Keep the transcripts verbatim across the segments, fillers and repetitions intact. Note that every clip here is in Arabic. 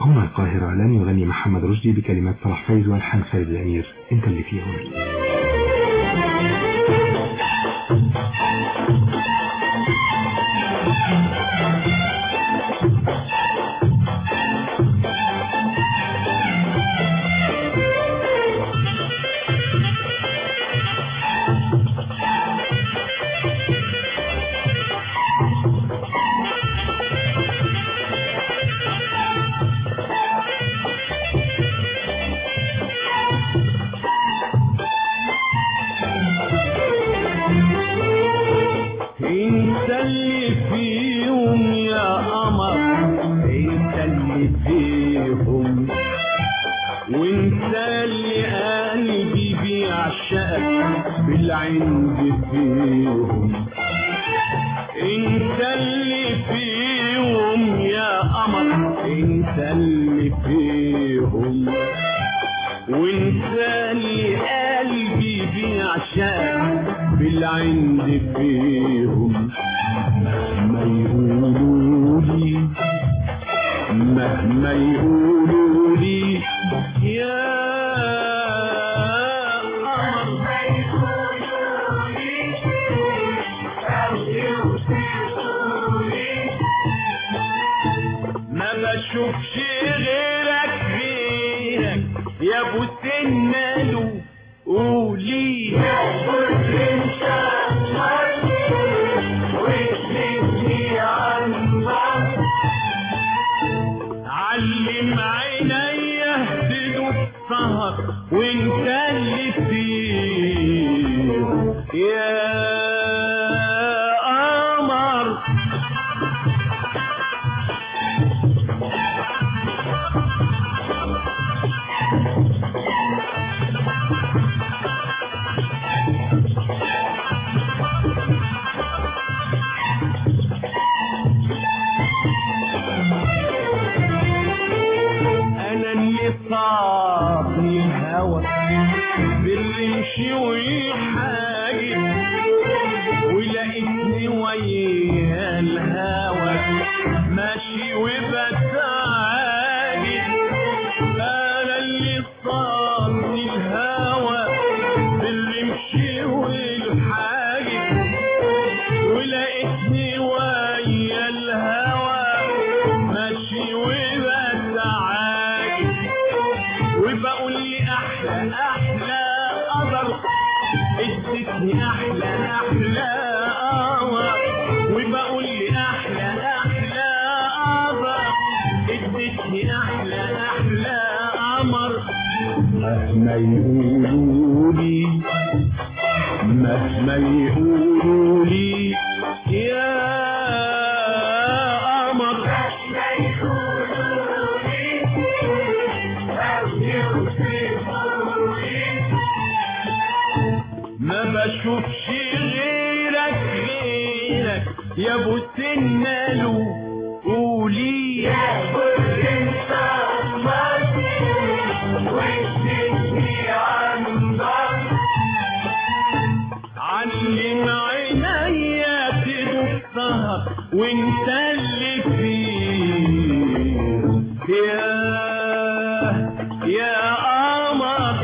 هنا القاهرة. لن يغني محمد رشدي بكلمات صلاح فايز والحان خالد الأمير. انت اللي فيهم. بالعند فيهم انت اللي فيهم يا قمر، انت اللي فيهم وانت اللي قلبي بيعشقك بالعند فيهم. مهما يقولوا لي مهما يقولوا لي يا شوفش غيرك غيرك يا ابو سنالو قولي يا ابو سنالو واسلمني عنك، علم عينيا تدوب السهر وانت اللي فيه يا قمر. صاب الهوى بالرمش ويحاجب ولقيتني ويا الهوى ماشي وبتعاجب. انا اللي صاب الهوى بالرمش والحاجب ولقيتني ويا الهوى ماشي وبتعاجب، وبقول لي احلى احلى قدر ادتني احلى احلى قمر، وبقول لي احلى احلى قدر ادتني احلى احلى قمر. مهما يقولوا لي مهما يقولوا لي يا ما بشوفش غيرك غيرك يا ابو سنالو قولي يا ابو سنالو واسلمني عنك، علم عينيا تدوب السهر وانت اللي فيه يا يا قمر.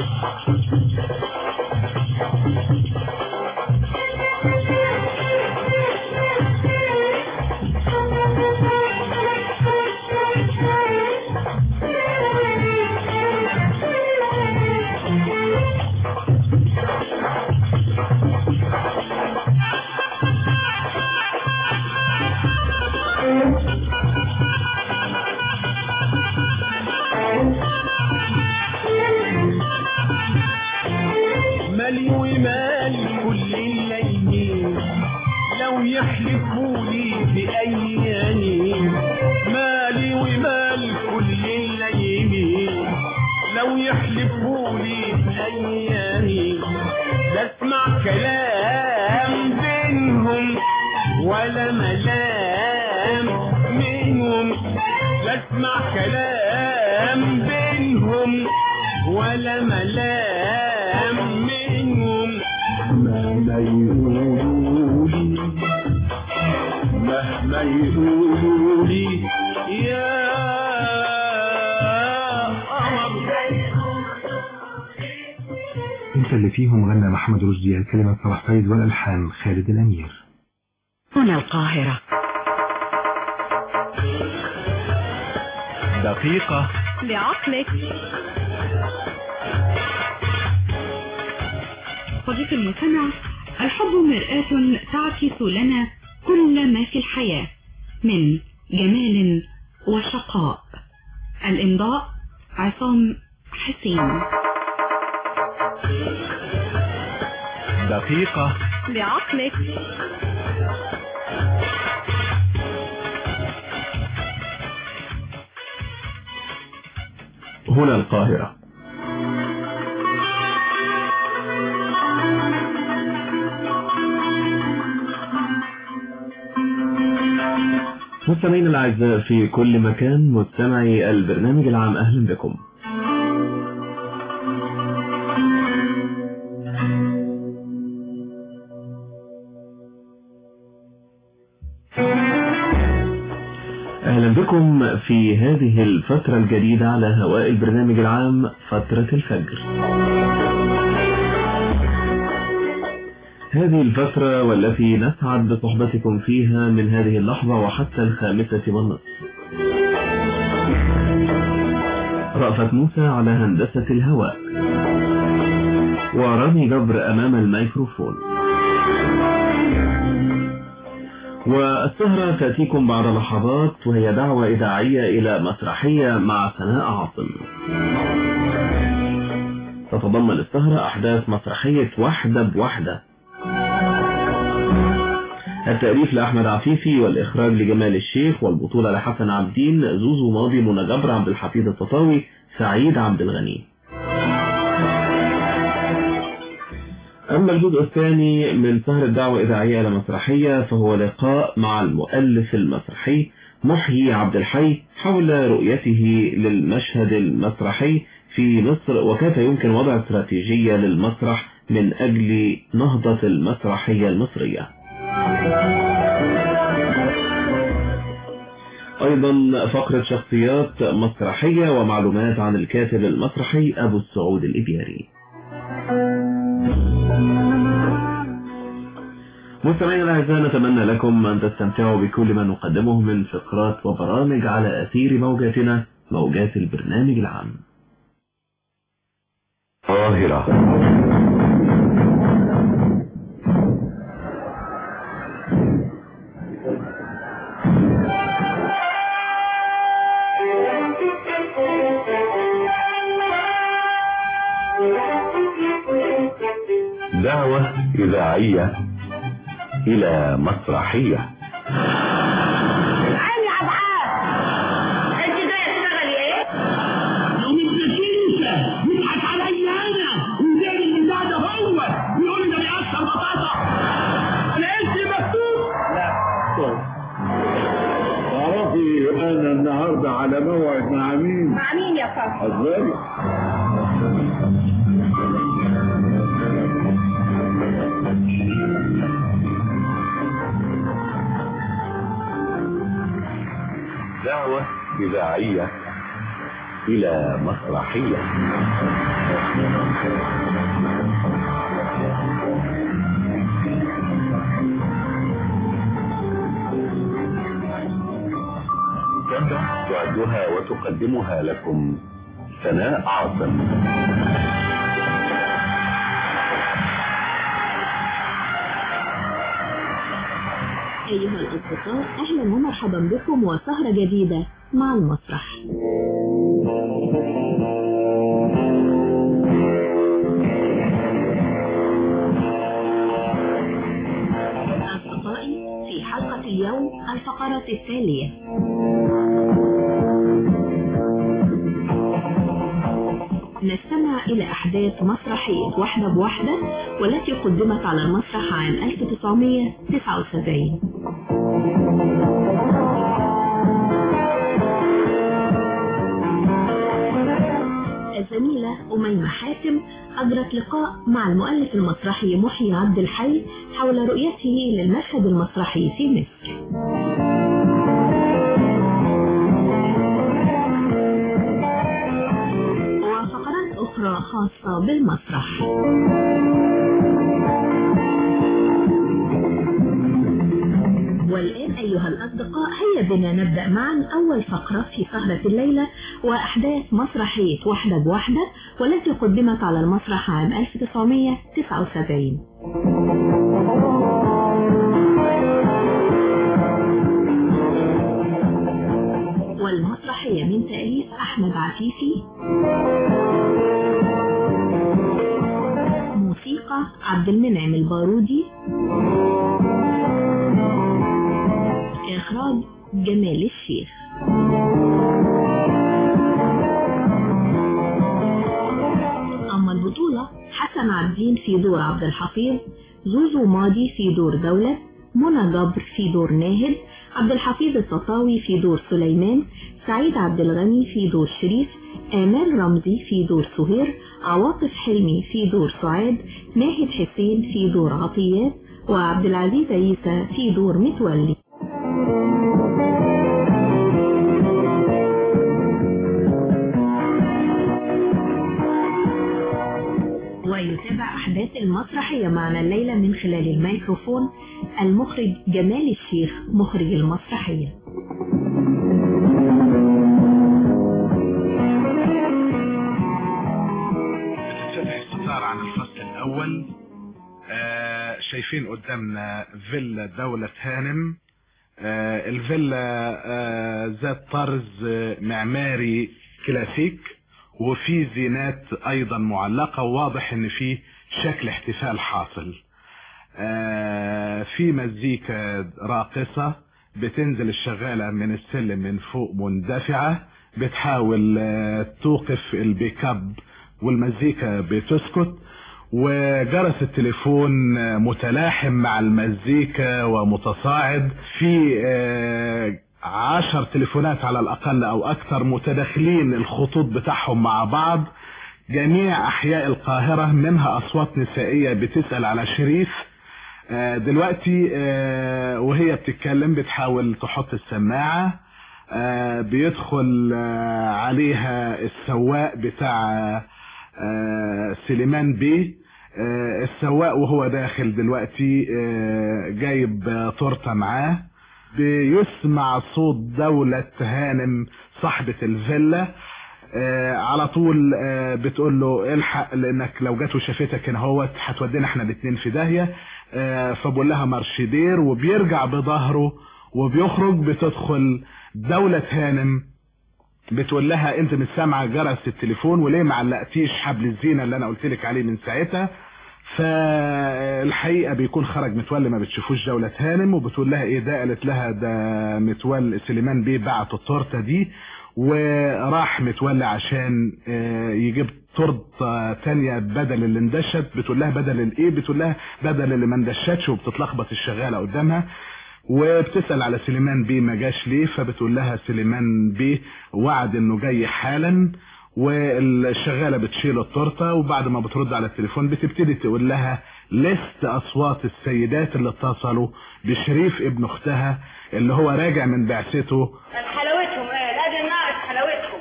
مالي ومال كل الليالي لو يحلفوا لي بأيامي، مالي ومال كل الليالي لو يحلفوا لي بأيامي، لا اسمع كلام بينهم ولا ملام منهم، لا اسمع كلام بينهم ولا ملام منهم. مهما يقولوا لي مهما يقولوا لي يا اللي فيهم غنى محمد رشدي، الكلمات صلاح فايز والألحان خالد الأمير. هنا القاهرة. دقيقة لعقلك. صديق المستمع، الحب مرآة تعكس لنا كل ما في الحياة من جمال وشقاء. الإمضاء عصام حسين. دقيقة لعقلك. هنا القاهرة. مستمعين الأعزاء في كل مكان، مستمعي البرنامج العام، أهلا بكم. أهلا بكم في هذه الفترة الجديدة على هواء البرنامج العام، فترة الفجر. هذه الفترة والتي نسعد بصحبتكم فيها من هذه اللحظة وحتى الخامسة والنصف. رأفت موسى على هندسة الهواء، ورامي جبر أمام الميكروفون. والسهرة تأتيكم بعد لحظات، وهي دعوة إذاعية إلى مسرحية مع سناء عاصم. تتضمن السهرة أحداث مسرحية واحدة بواحدة، التأليف لأحمد عفيفي والإخراج لجمال الشيخ، والبطولة لحسن عبدين، زوزو ماضي، منى جبر، عبد الحفيظ التطاوي، سعيد عبد الغني. أما الجزء الثاني من سهرة الدعوة إذاعية إلى مسرحية فهو لقاء مع المؤلف المسرحي محيي عبد الحي حول رؤيته للمشهد المسرحي في مصر، وكيف يمكن وضع استراتيجية للمسرح من أجل نهضة المسرحية المصرية. أيضا فقرة شخصيات مسرحية ومعلومات عن الكاتب المسرحي أبو السعود الإبياري. مستمعينا الأعزاء، نتمنى لكم أن تستمتعوا بكل ما نقدمه من فقرات وبرامج على أثير موجاتنا، موجات البرنامج العام. القاهرة. دعوة إذاعية إلى مسرحية. عيني عبعاد، انت جاية تشتغلي ايه؟ لو متنسيني يضحك عليا انا ويدير من بعد هو ويقول لي ده بيقشر بطاطا. انا اسمي مكتوب. لا طيب، تعرفي انا النهارده على موعد مع مين؟ مع مين يا فندم؟ حضرتك دعوة إذاعية إلى مسرحية. تعدها وتقدمها لكم سناء عاصم. أيها الأصدقاء، أهلا ومرحبا بكم وسهرة جديدة مع المسرح. أصدقائي، في حلقة اليوم الفقرات التالية: نستمع إلى أحداث مسرحية واحدة بواحدة والتي قدمت على المسرح عام ألف وتسعمائة وتسعة وسبعين. الزميلة أميمة حاتم أجرت لقاء مع المؤلف المسرحي محيي عبد الحي حول رؤيته للمشهد المسرحي في مصر. وفقرات أخرى الخاصة بالمسرح. والآن أيها الأصدقاء هيا بنا نبدأ معا أول فقرة في سهرة الليلة وأحداث مسرحية واحدة بواحدة، والتي قدمت على المسرح عام ألف وتسعمائة وتسعة وسبعين. والمسرحية من تأليف أحمد عفيفي، موسيقى عبد المنعم البارودي، إخراج جمال الشيخ. أما البطولة: حسن عبدين في دور عبد الحفيظ، زوزو ماضي في دور دولة، منى جبر في دور ناهد، عبد الحفيظ التطاوي في دور سليمان، سعيد عبد الغني في دور شريف، آمال رمزي في دور سهير، عواطف حلمي في دور سعاد، ناهد حسين في دور عطيات، وعبد العزيز عيسى في دور متولي. ويتابع أحداث المسرحية معنا الليلة من خلال الميكروفون المخرج جمال الشيخ مخرج المسرحية. بتتفتح الستار عن الفصل الأول. آه شايفين قدامنا فيلا دولة هانم. آه الفيلا آه ذات طرز معماري كلاسيك، وفي زينات ايضا معلقة، وواضح ان في شكل احتفال حاصل. آه في مزيكا راقصة بتنزل الشغالة من السلم من فوق مندفعة، بتحاول آه توقف البيك اب والمزيكا بتسكت، وجرس التليفون متلاحم مع المزيكا ومتصاعد. في آه عشر تليفونات على الأقل أو أكثر متداخلين الخطوط بتاعهم مع بعض. جميع أحياء القاهرة منها أصوات نسائية بتسأل على شريف. دلوقتي وهي بتتكلم بتحاول تحط السماعة، بيدخل عليها السواق بتاع سليمان بيه. السواق وهو داخل دلوقتي جايب تورته معاه، بيسمع صوت دولة هانم صاحبة الفيلا. آه على طول آه بتقول له الحق، لانك لو جت وشافتك هنا هوت هتودينا احنا الاثنين في داهية. آه فبقول لها مرشدير، وبيرجع بظهره وبيخرج. بتدخل دولة هانم بتقول لها انت مش سامعة جرس التليفون، وليه ما علقتيش حبل الزينة اللي انا قلت لك عليه من ساعتها؟ فالحقيقة بيكون خرج متولي، ما بتشوفوش دولة هانم. وبتقول لها ايه ده؟ قالت لها ده متولي سليمان بيه بعت التورته دي، وراح متولي عشان يجيب تورته تانية بدل اللي اندشت. بتقول لها بدل الايه؟ بتقول لها بدل اللي ما اندشتش، وبتتلخبط الشغالة قدامها. وبتسأل على سليمان بيه ما جاش ليه، فبتقول لها سليمان بيه وعد انه جاي حالا. والشغالة بتشيل التورته، وبعد ما بترد على التليفون بتبتدي تقول لها لست اصوات السيدات اللي اتصلوا بشريف ابن اختها اللي هو راجع من بعثته. حلاوتهم ايه؟ لازم نعرف حلاوتهم.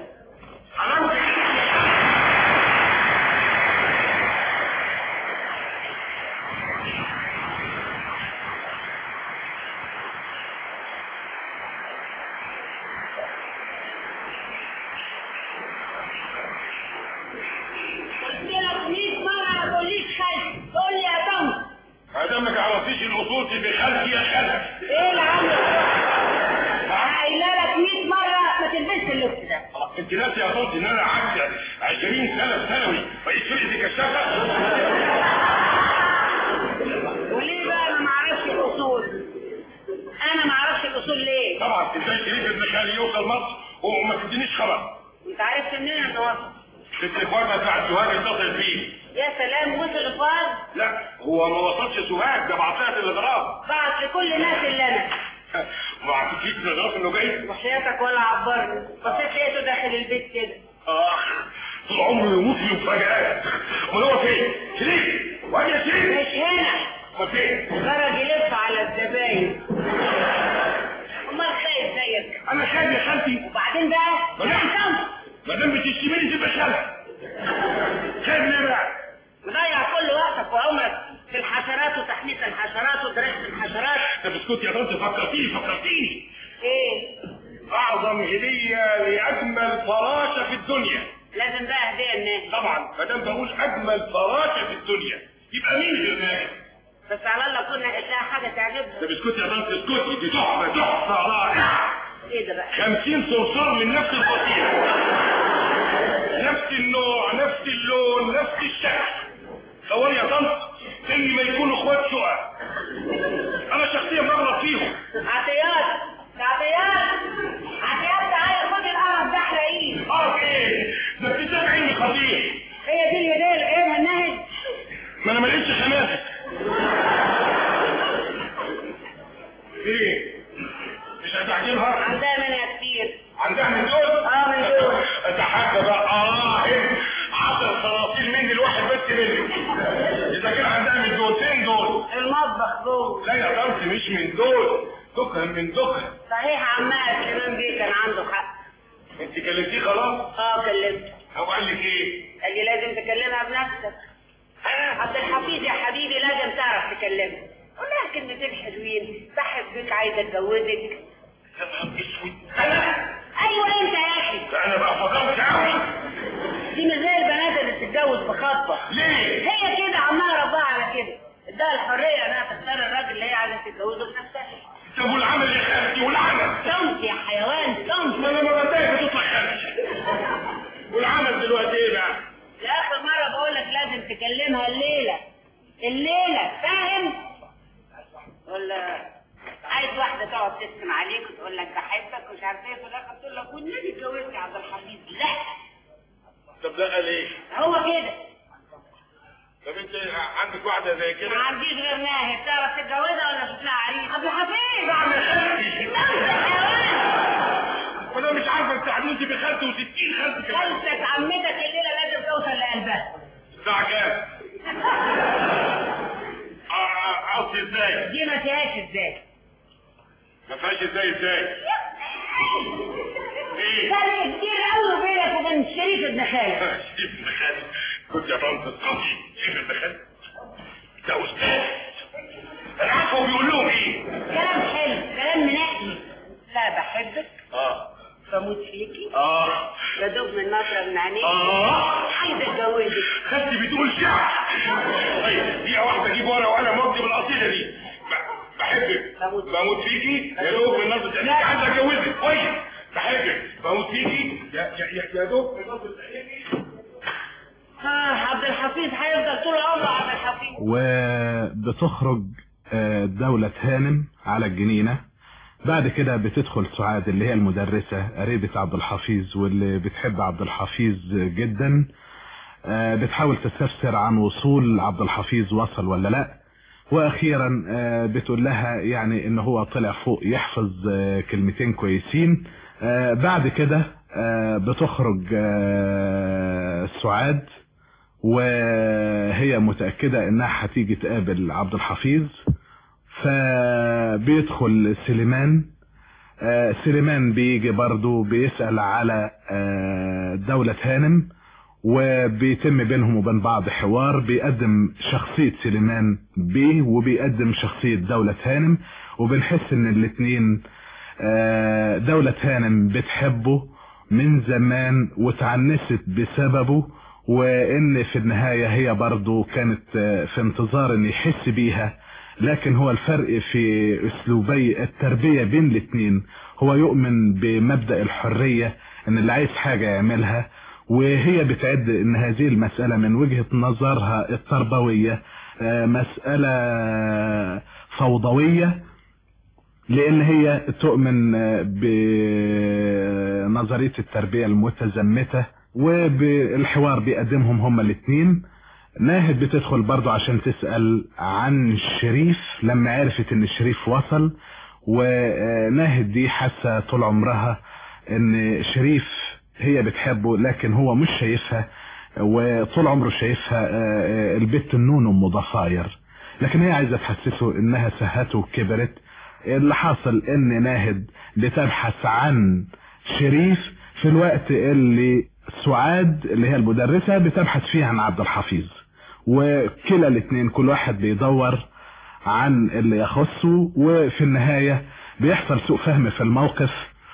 دمك على طيش الاصول في خلفي يا خلف. ايه اللي عندك؟ قايله لك مية مره ما تلبسش اللبس ده. انت ناسي يا طنط ان انا قعدت عشرين سنه في ثانوي بقيت فرقتي كشافه؟ وليه بقى انا ما اعرفش الاصول؟ انا ما اعرفش الاصول ليه؟ طبعا ازاي شريف ابن خالي يوصل مصر وما تدينيش خبر؟ انت عرفت منين انه وصل؟ التليفون بتاع سوهاج اتصل بيه. يا سلام، وصل لفؤاد؟ لا هو ما وصلش سوهاج، ده بعت لها تلغراف. بعت لكل الناس اللي انا ما عرفتيش تلغراف انه جاي؟ وحياتك ولا عبرني، بصيت لقيته داخل البيت كده. اخ طول عمره يموت لي مفاجآت. امال هو فين؟ شريف وادي يا شريف. مش هنا. امال فين؟ خرج يلف على الزباين. امال خايف زيك؟ انا خايف يا خالتي. وبعدين بقى؟ ما دام بتشتميني تبقى خالتي. خدني بقى. مضيع كل وقتك وعمرك في الحشرات وتحميس الحشرات ودراسة الحشرات. طب اسكتي يا طنط، فكرتيني فكرتيني. ايه؟ اعظم هدية لاجمل فراشة في الدنيا. لازم بقى هدية الناس. طبعا ما دام بقول اجمل فراشة في الدنيا يبقى مين غير ناجي؟ بس على الله كنا لها حاجة تعجبها. طب اسكتي يا طنط اسكتي، دي تحفة تحفة رائعة. ايه ده بقى؟ خمسين صرصار من نفس الفصيلة، نفس النوع نفس اللون نفس الشكل. تصوري يا طنط زي ما يكونوا اخوات شقق. انا شخصيا بغلط فيهم. عطيات عطيات عطيات تعالى خد القرف ده احرقيه. اه ايه؟ ده في سبعين خطير. هي دي الهدية اللي جايبها النهج؟ ما انا ما لقيتش خماسة. ايه؟ مش هتعجبها؟ عندها منها كتير. عندها من دول؟ اه من دول. اتحدى بقى اه عشر صراصير مني الواحد بس مني. اذا كان عندها من دول فين دول؟ المطبخ جوه. لا يا طنط مش من دول، دكان من دكان. صحيح عمها سليمان بيه كان عنده حق. انت كلمتيه خلاص؟ اه كلمته. هو قال لك ايه؟ قال لي لازم تكلمها بنفسك. عبد الحفيظ يا حبيبي لازم تعرف تكلمها. قول لها كلمتين حلوين، بحبك عايزه اتجوزك. يا نهار اسود. انا؟ ايوه انت يا اخي. انا بقى فضلت قوي. دي مش زي البنات اللي بتتجوز بخطبه. ليه؟ هي كده عمها ربها على كده. اداها الحريه انها تختار الراجل اللي هي عايزه تتجوزه بنفسها. طب والعمل يا خالتي والعمل؟ صمت يا حيوان صمت. ما انا ما بتضايق بتطلع خالتي. والعمل دلوقتي ايه بقى؟ لاخر مره بقول لك لازم تكلمها الليله. الليله فاهم؟ ولا عايز واحده تقعد تسمع عليك وتقول لك بحبك ومش عارف ايه، في الاخر تقول لك والنبي اتجوزت يا عبد الحفيظ. لا. طب لا ليه؟ هو كده. طب انت عندك واحده زي كده؟ ما عنديش غير ناهي. بتعرف تتجوزها ولا شوف لها عريس؟ عبد الحفيظ. بعمل خالتي. انت حيوان. وانا مش عارفه تساعدوني بخالتي وستين خالتي كمان. خالتك عمتك الليله لازم توصل لقلبها. الساعه كام؟ قصدي ازاي؟ دي ما فيهاش ازاي. ما فيهاش ازاي ازاي؟ ايه؟ فرق كتير قوي بينك وبين شريف ابن خالد. شريف ابن خالد؟ كنت يا طنط اسكتي. شريف ابن خالد؟ ده استاذ. انا عارفه هو بيقول لهم ايه؟ كلام حلو، كلام منقي. لا بحبك. اه. بموت فيكي. اه. بدوب من نظرة من عينيك. اه. عايزة اتجوزك. خالتي بتقول شعر. طيب دقيقة واحدة اجيب ورقة وقلم واكتب القصيدة دي. بحبك. بموت بموت فيكي. يا دوب من نظرة عينيك عايز اتجوزك. كويس. بحبك. بموت فيكي. يا يا يا دوب من نظرة عينيك. اه عبد الحفيظ هيفضل طول عمره عبد الحفيظ. وبتخرج دولة هانم على الجنينة. بعد كده بتدخل سعاد اللي هي المدرسة قريبة عبد الحفيظ واللي بتحب عبد الحفيظ جدا. بتحاول تستفسر عن وصول عبد الحفيظ وصل ولا لا، واخيرا بتقول لها يعني ان هو طلع فوق يحفظ كلمتين كويسين. بعد كده بتخرج سعاد وهي متأكدة انها هتيجي تقابل عبد الحفيظ. فبيدخل سليمان. سليمان بيجي برضو بيسأل على دولة هانم وبيتم بينهم وبين بعض حوار. بيقدم شخصية سليمان بيه وبيقدم شخصية دولة هانم، وبنحس ان الاتنين دولة هانم بتحبه من زمان وتعنست بسببه، وان في النهاية هي برضو كانت في انتظار ان يحس بيها. لكن هو الفرق في اسلوبي التربية بين الاتنين، هو يؤمن بمبدأ الحرية ان اللي عايز حاجة يعملها، وهي بتعد ان هذه المسألة من وجهة نظرها التربوية مسألة فوضوية، لان هي تؤمن بنظرية التربية المتزمتة. وبالحوار بيقدمهم هما الاتنين. ناهد بتدخل برضو عشان تسأل عن شريف لما عرفت ان الشريف وصل، وناهد دي حاسة طول عمرها ان شريف هي بتحبه لكن هو مش شايفها، وطول عمره شايفها البت النون ام ضفاير، لكن هي عايزة تحسسه انها سهته وكبرت. اللي حاصل ان ناهد بتبحث عن شريف في الوقت اللي سعاد اللي هي المدرسة بتبحث فيها عن عبد الحفيظ، وكلا الاثنين كل واحد بيدور عن اللي يخصه، وفي النهاية بيحصل سوء فهم في الموقف،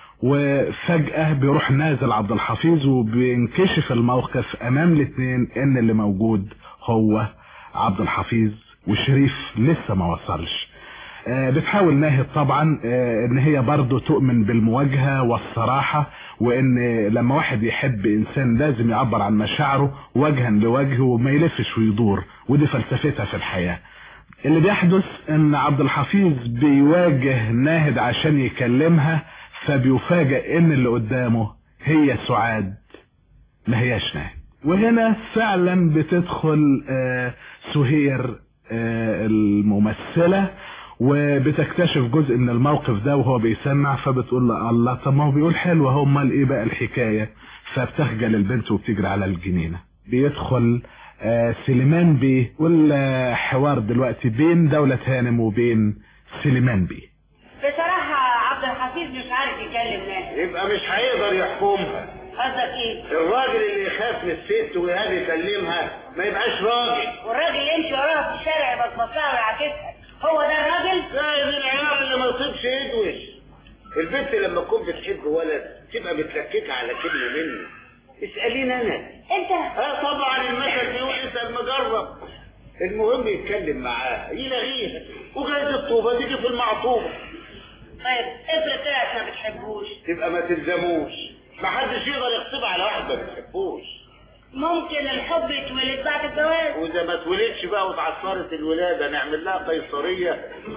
وفجأة بيروح نازل عبد الحفيظ وبينكشف الموقف امام الاثنين ان اللي موجود هو عبد الحفيظ وشريف لسه ما وصلش. آه بتحاول ناهد طبعا آه ان هي برضو تؤمن بالمواجهة والصراحة، وان لما واحد يحب انسان لازم يعبر عن مشاعره وجها لوجه وما يلفش ويدور، ودي فلسفتها في الحياة. اللي بيحدث ان عبد الحفيظ بيواجه ناهد عشان يكلمها، فبيفاجئ ان اللي قدامه هي سعاد ما هياش ناهد. وهنا فعلا بتدخل آه سهير آه الممثلة، وبتكتشف جزء من الموقف ده وهو بيسمع، فبتقول له الله طب ما هو بيقول حلو اهو، امال ايه بقى الحكاية؟ فبتخجل البنت وبتجري على الجنينة. بيدخل آه سليمان بيه، والحوار دلوقتي بين دولة هانم وبين سليمان بيه. بصراحة عبد الحفيظ مش عارف يكلم ناس. يبقى مش هيقدر يحكمها. قصدك ايه؟ الراجل اللي يخاف من الست ويهاب يكلمها ما يبقاش راجل. والراجل يمشي وراها في الشارع يبصبصها ويعاكسها، هو ده الراجل؟ لا دي العيال اللي ما يطيبش يدوش. البنت لما تكون بتحب ولد تبقى بتلككها على كلمة منه. اسأليني انا. انت؟ اه طبعا المثل بيقول اسأل مجرب. المهم يتكلم معاها يلاقيها، وجايز الطوبة تيجي في المعطوبة. طيب افرض طلعت ما بتحبوش؟ تبقى ما تلزموش، ما حدش يقدر يغصب على واحد ما بتحبوش. ممكن الحب يتولد بعد الجواز. واذا ما اتولدش بقى وتعثرت الولاده نعمل لها قيصريه.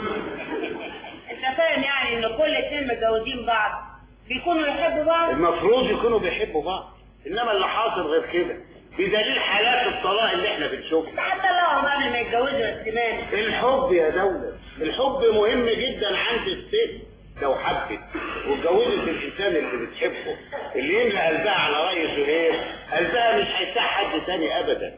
انت فاهم يعني ان كل اتنين متجوزين بعض بيكونوا يحبوا بعض؟ المفروض يكونوا بيحبوا بعض، انما اللي حاصل غير كده، بدليل حالات الطلاق اللي احنا بنشوفها. حتى لو قبل ما يتجوزوا يا سليمان. الحب يا دولة، الحب مهم جدا عند الست. لو حبت واتجوزت الانسان اللي بتحبه اللي يملى قلبها على رأي سهير، قلبها مش هيساع حد تاني ابدا.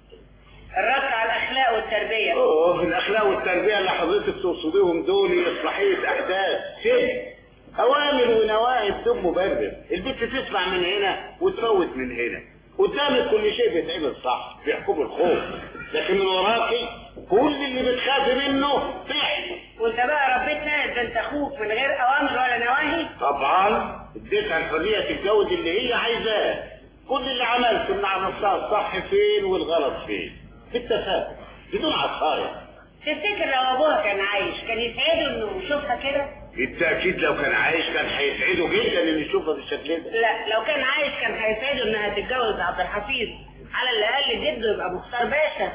الرد على الاخلاق والتربيه. اوه الاخلاق والتربيه اللي حضرتك تقصديهم دول اصلاحيه احداث سن اوامر ونواهي بدون مبرر. البنت تسمع من هنا وتفوت من هنا، قدامك كل شيء بيتعمل صح بيحكم الخوف، لكن من وراكي كل اللي بتخافي منه صح. وانت بقى ربيت ناس بنت اخوك من غير اوامر ولا نواهي؟ طبعا اديتها الحريه تتجوز اللي هي عايزاه. كل اللي عملته ان عرفتها الصح فين والغلط فين بالتفاهم بدون عصايه. تفتكر لو ابوها كان عايش كان يسعده انه يشوفها كده؟ بالتاكيد لو كان عايش كان هيسعده جدا ان يشوفها بالشكل ده. لا لو كان عايش كان هيسعده انها تتجوز عبد الحفيظ، على الاقل جده يبقى مختار باشا.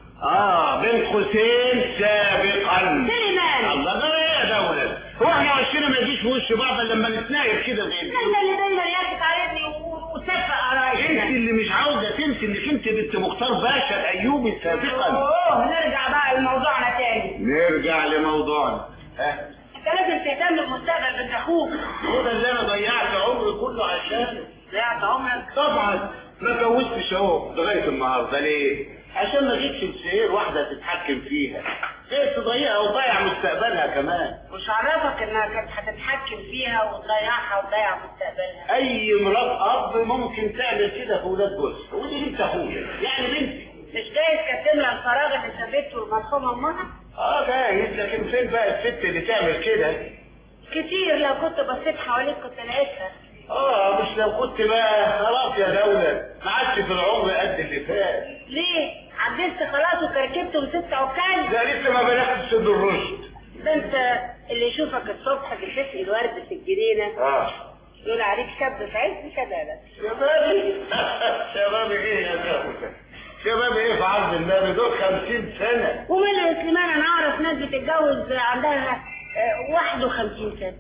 اه بين قوسين سابقا. سليمان الله ده ايه يا دولة؟ هو احنا وشنا ما يجيش في وش بعض لما نتناقب كده زي انت اللي دايما ياكل عليني وتسفق قرايبنا. انت اللي مش عاوزه تنسي انك انت بنت مختار باشا الايوبي سابقا. اوه نرجع بقى لموضوعنا تاني. نرجع لموضوعنا. ها انت لازم تهتم بمستقبل بنت اخوك. هو ده اللي انا ضيعت عمري كله عشانه. ضيعت عمرك؟ طبعا ما اتجوزتش اهو لغايه النهارده. ليه؟ عشان ما جيتش لسهير واحده تتحكم فيها، ايه تضيعها وتضيع مستقبلها كمان. مش عرفك انها كانت هتتحكم فيها وتضيعها وتضيع مستقبلها؟ اي مرات اب ممكن تعمل كده في ولاد جوزها، ودي بنت اخويا يعني بنتي. مش جايز كانت تملى الفراغ اللي سابته المرحومه امها؟ اه جايز، لكن فين بقى الست اللي تعمل كده؟ كتير، لو كنت بصيت حواليك كنت لقيتها. اه مش لو كنت بقى خلاص يا دولة ما عادش في العمر قد اللي فات. ليه؟ عدلت خلاص وتركبت وست عكاز؟ ده لسه ما بلغتش سن الرشد. ده انت اللي يشوفك الصبح بتسقي الورد في الجنينه اه يقول عليك شاب في عز شبابك. شبابي شبابي ايه يا دولة؟ شبابي ايه في عرض النبي؟ دول خمسين سنة. ومنها يا سليمان انا اعرف ناس بتتجوز عندها واحد وخمسين سنة.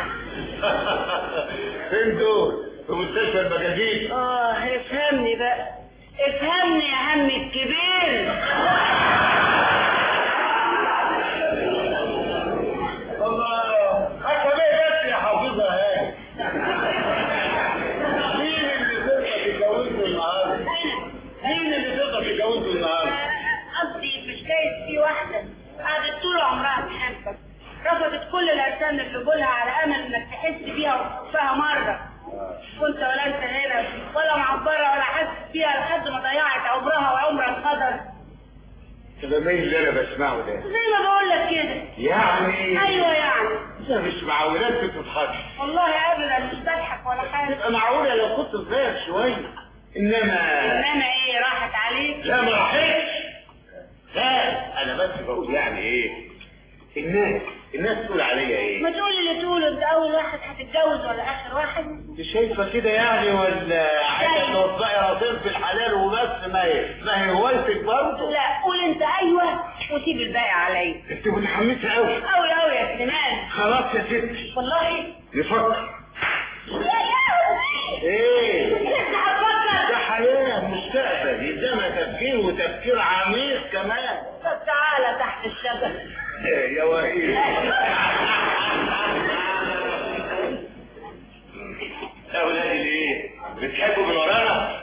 فين دول؟ في مستشفى المجازين. اه افهمني بقى، افهمني يا همي الكبير. الله حكم ايه بس يا حافظة هاني؟ مين اللي تقدر تتجوزه النهارده؟ مين اللي تقدر تتجوزه النهارده؟ قصدي مش جايز في واحدة قعدت طول عمرها تحبك، رفضت كل الارسام اللي جولها على امل انك تحس بيها وتشوفها مرة، كنت ولا انت هنا ولا معبره ولا حاسس فيها لحد ما ضيعت عمرها وعمر القدر. ده مين اللي انا بسمعه ده؟ زي ما بقول لك كده. يعني ايوه يعني. ده مش معقولات بتضحك. والله ابدا مش بضحك ولا حاجه. تبقى معقوله لو كنت صغير شويه. انما انما ايه راحت عليك؟ لا ما راحتش. لا انا بس بقول يعني ايه؟ الناس الناس تقول عليا ايه؟ ما تقول اللي تقوله. انت اول واحد هتتجوز ولا اخر واحد؟ انت شايفه كده يعني ولا عايزه توفقي رصيد في الحلال وبس؟ ما هي ما هي هوايتك برضه. لا قول انت ايوه وسيب الباقي عليا. انت متحمسه قوي قوي قوي يا سليمان. خلاص يا ستي والله نفكر. يا لهوي ايه؟ انت هتفكر؟ ده حياه مستقبل يلزمها تفكير وتفكير عميق كمان. طب تعالى تحت الشجر. يا وهيب يا ولادي ليه؟ بتحبوا من ورانا؟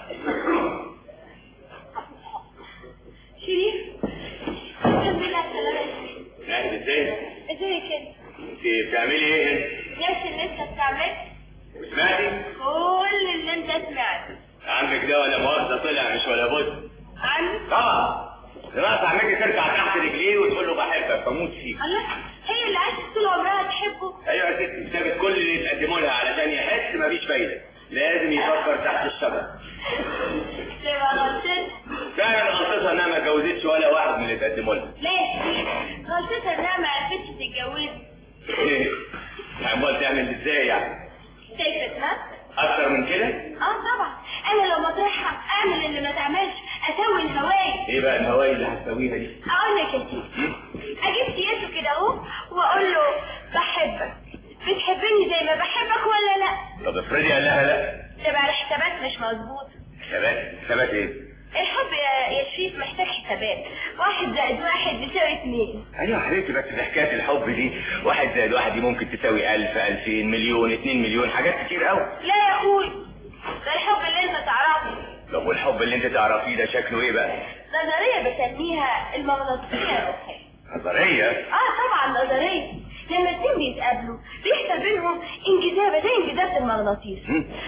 شريف الحمد لله على السلامة. ناهد ازاي؟ ازيك انت؟ انت بتعملي ايه هنا؟ نفس اللي انت بتعمله. وسمعتي؟ كل اللي انت سمعته. عمك ده ولا مؤاخذة طلع مش ولا بد. عمي؟ طبعا. دلوقتي عمك ترجع تحت رجليه وتقول له بحبك بموت فيك. الله هي اللي عايزة طول عمرها تحبه. ايوه يا ستي سابت كل اللي تقدمه لها علشان يحس مفيش فايدة. لازم يفكر تحت الشجرة. تبقى غلطتها. فعلا غلطتها انها ما اتجوزتش ولا واحد من اللي تقدمه لها. ليه؟ غلطتها انها ما عرفتش تتجوز. ايه؟ امال تعمل ازاي يعني؟ كيف تمثل؟ اكتر من كده؟ اه طبعا. انا لو مطرحها اعمل اللي ما تعملش، اسوي الهوايه. ايه بقى الهوايه اللي هتسويها دي؟ اقول لك يا سيدي اجيب سياسه كده اهو واقول له بحبك، بتحبني زي ما بحبك ولا لا؟ طب افرضي قال لها لا. تبقى الحسابات مش مظبوطه. حسابات؟ حسابات ايه؟ الحب يا يا شريف محتاج حسابات. واحد زائد واحد بيساوي اتنين. ايوه حبيبتي بس في حكايه الحب دي واحد زائد واحد دي ممكن تساوي الف الفين مليون اتنين مليون حاجات كتير قوي. لا يا اخوي ده الحب اللي انت تعرفه. طب والحب اللي انت تعرفيه ده شكله ايه بقى؟ نظريه بسميها المغناطيسيه الروحيه. نظريه؟ اه طبعا نظريه. لما اتنين بيتقابلوا بيحصل بينهم انجذاب زي انجذاب المغناطيس.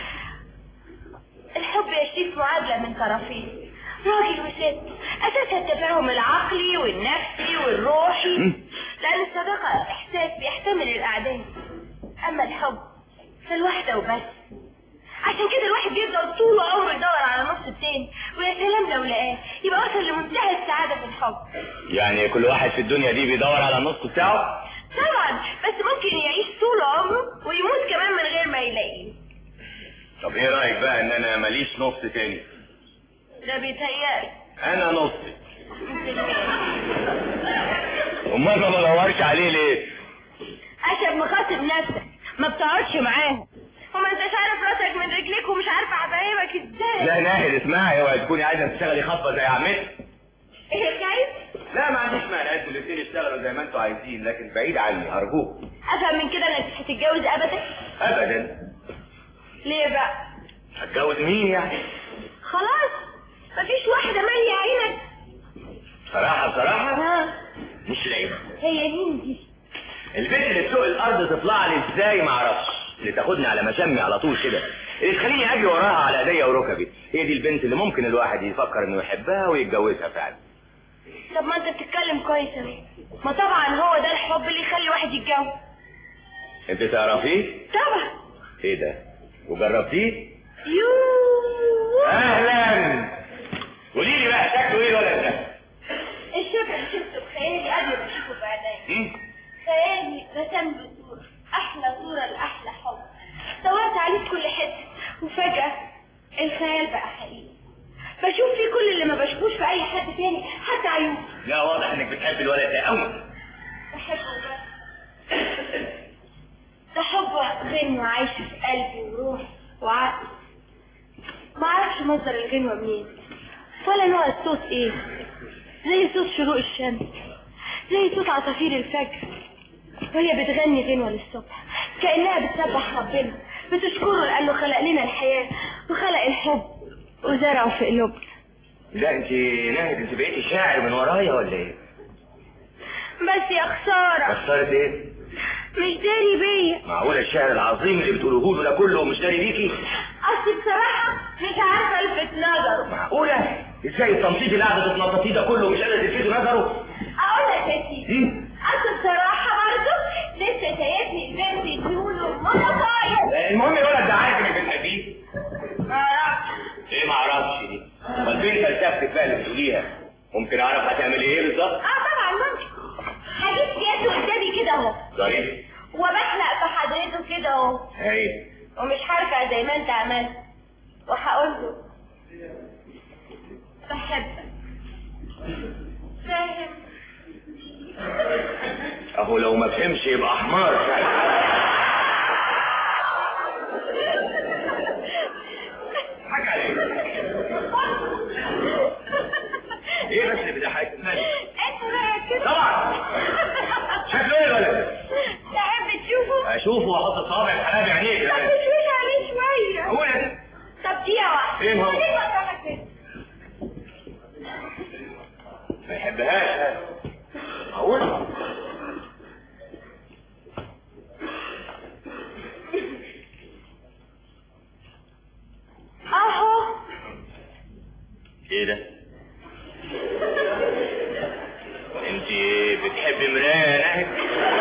الحب يا شريف معادله من طرفين، راجل وست، اساسها التفاهم العقلي والنفسي والروحي، لان الصداقه احساس بيحتمل الاعداء. اما الحب فالوحده وبس. عشان كده الواحد بيفضل طول عمره يدور على نص التاني، ويا سلام لو لقاه يبقى وصل لمنتهى السعاده في الحب. يعني كل واحد في الدنيا دي بيدور على النص بتاعه؟ طبعا، بس ممكن يعيش طول عمره ويموت كمان من غير ما يلاقيه. طب ايه رايك بقى ان انا ماليش نص تاني؟ ده بيتهيألي. انا نصي. امال ما بدورش عليه ليه؟ عشان مخاطب نفسك ما بتقعدش معاهم، وما انتش عارف راسك من رجليك ومش عارفه هفهمك ازاي. لا ناهد اسمعي، اوعي تكوني عايزه تشتغلي خطبه زي عمتي. ايه خايف؟ لا ما عنديش مانع، انتوا الاثنين اشتغلوا زي ما انتوا عايزين، لكن بعيد عني ارجوك. افهم من كده انك مش هتتجوز ابدا؟ ابدا. ليه بقى؟ هتجوز مين يعني؟ خلاص مفيش واحده ماليه عينك. صراحه بصراحه ها مش لاقيها. هي مين دي؟ البنت اللي بتسوق الارض تطلع لي ازاي ما اعرفش، اللي تاخدني على مشامي على طول كده، اللي تخليني اجري وراها على ايديا وركبي. هي دي البنت اللي ممكن الواحد يفكر انه يحبها ويتجوزها فعلا. طب ما انت بتتكلم كويس اهي. ما طبعا هو ده الحب اللي يخلي الواحد يتجوز. انت تعرفيه؟ طبعا. ايه ده؟ وجربتيه؟ يوه اهلا. قولي لي بقى شكله ايه الولد ده؟ الشاب اللي شفته بخيالي قبل ما اشوفه بعيني. خيالي رسم له صورة، احلى صورة لاحلى حب. دورت عليه في كل حتة وفجأة الخيال بقى حقيقي. بشوف فيه كل اللي ما بشوفوش في اي حد تاني، حتى عيوب. لا واضح انك بتحب الولد ده قوي. بحبه بس. ده حب غنوة عايشة في قلبي وروحي وعقلي. ما اعرفش مصدر الغنوة منين ولا نوع الصوت ايه، زي صوت شروق الشمس، زي صوت عصافير الفجر وهي بتغني غنوة للصبح، كأنها بتسبح ربنا، بتشكره لأنه خلق لنا الحياة وخلق الحب وزرعه في قلوبنا. لا انت ناهد، انت بقيتي شاعر من ورايا ولا ايه؟ بس يا خسارة. خسارة ايه؟ مش داري بيا. معقولة الشعر العظيم اللي بتقوله له ده كله مش داري بيكي؟ اصل بصراحة مش عارفة الفت نظره. معقولة؟ ازاي التنطيط اللي قاعدة تتنططيه ده كله مش قادرة تلفت نظره؟ اقول لك يا سيدي، اصل بصراحة برضه لسه شايفني البنت تقوله ماما طاير. المهم يقول لك ده عارف انك بتحبيه؟ ما اعرفش. ايه ما اعرفش دي؟ امال فين فلسفتك بقى اللي بتقوليها؟ ممكن اعرف هتعمل ايه بالظبط؟ اه طبعا ممكن. هجيب سياسته قدامي كده اهو. طيب. وبحلق في حضرته كده اهو. هاي. ومش حركة زي ما انت عملت. وهقول له بحبك. فاهم؟ اهو لو ما فهمش يبقى حمار فعلا. حاجة عليك. ايه بس اللي بيضحك؟ انت رايك كده؟ طبعا. شكله ايه الولد؟ تحب تشوفه؟ اشوفه واحط صوابع الحلال بعينيك. طب تشوش عليه شوية. هو يا طب دقيقة واحدة. ايه هو؟ ليه وقعك كده؟ ما يحبهاش. اقول اهو. ايه ده؟ انت بتحبي مراية ناهد؟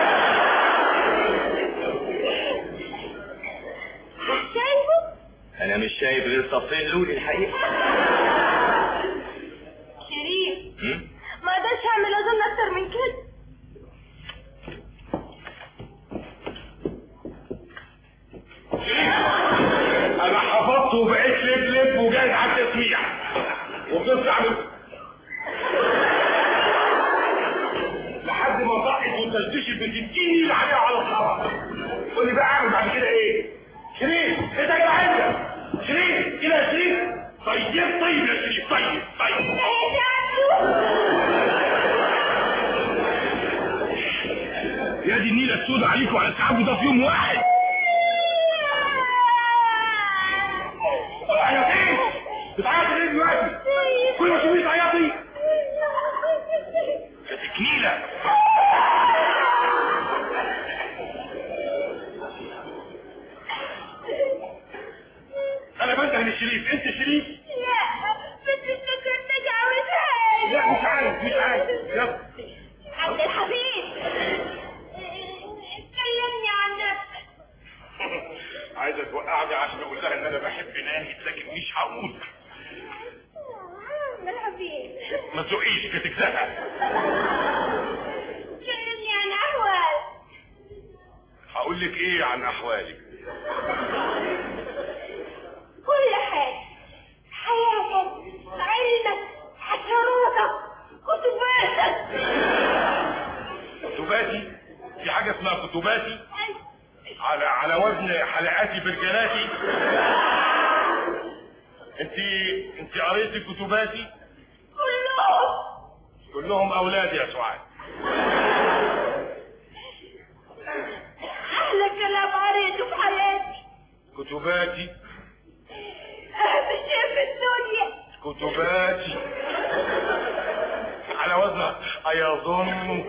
شايفه؟ انا مش شايف غير صفين لوني الحقيقة. شريف ما اقدرش اعمل اظن اكتر من كده. انا حفظت وبقيت لبلب وجاهز على التسميع وفضلت اعمل لحد ما طقت وتلتشت بستين اللي عليها على الخرا. قول لي بقى اعمل بعد كده ايه؟ شريف انت كده عندك شريف كده يا شريف. طيب طيب يا شريف طيب طيب. يا دي النيله السوداء عليكم وعلى التعب ده في يوم واحد. عيطي بتعيطي ليه دلوقتي؟ كل ما تشوفيه تعيطي. كانت نيله. انا بنده من الشريف. انت شريف؟ لا بس انت كنت عاوزها. لا مش عايز مش عايز. يلا عبد الحفيظ كلمني عن نفسك. عايزه توقعني عشان اقول لها ان انا بحب ناهد لكن مش هقول. عبد الحفيظ ما تزقيش كتكزقها. كلمني عن احوال. هقول لك ايه عن احوالك؟ كل حاجه، حياتك، علمك، حشراتك، كتباتك. كتباتي؟ في حاجه اسمها كتباتي؟ على على وزن حلقاتي برجلاتي. انت انت قريتي كتباتي؟ كلهم كلهم اولادي يا سعاد. احلى كلام قريته في حياتي. كتباتي اهم شيء في الدنيا. كتباتي على وزن ايظن.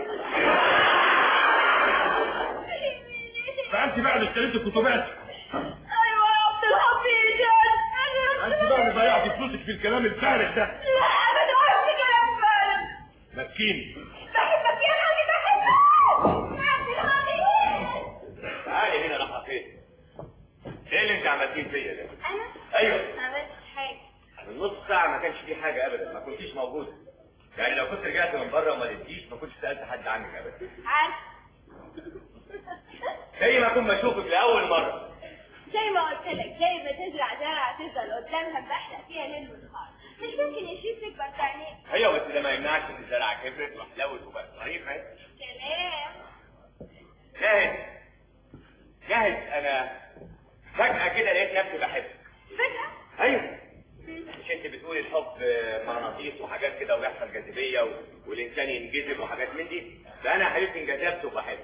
فانت بقى اللي اشتريتي كتباتي. ايوه يا عبد الحفيظ. انت بقى اللي ضيعتي فلوسك في الكلام الفارغ ده. لا ابدا قلت كلام فارغ. مسكين. بحبك يا حبيبي بحبك. عبد الحفيظ تعالي هنا يا حفيظ. ايه اللي انت عملتيه فيا ده؟ انا؟ ايوه. ما عملتش حاجه. من نص ساعة ما كانش فيه حاجة ابدا، ما كنتيش موجودة. يعني لو كنت رجعت من بره وما لقيتيش ما كنتش سألت حد عنك ابدا. عارف زي ما اكون بشوفك لاول مرة. زي ما قلت لك، زي ما تزرع زرعه تفضل قدامها بحلق فيها ليل ونهار. مش ممكن يشوف تكبر في عينيك. ايوه بس ده ما يمنعش ان الزرعة كبرت وحلوت وبقت ظريفة. كلام. جاهز جاهز. انا فجأة كده لقيت نفسي بحبك. فجأة؟ ايوه. مش انت بتقولي الحب مغناطيس وحاجات كده ويحصل جاذبية و... والانسان ينجذب وحاجات من دي؟ فانا يا حبيبتي انجذبت وبحبك.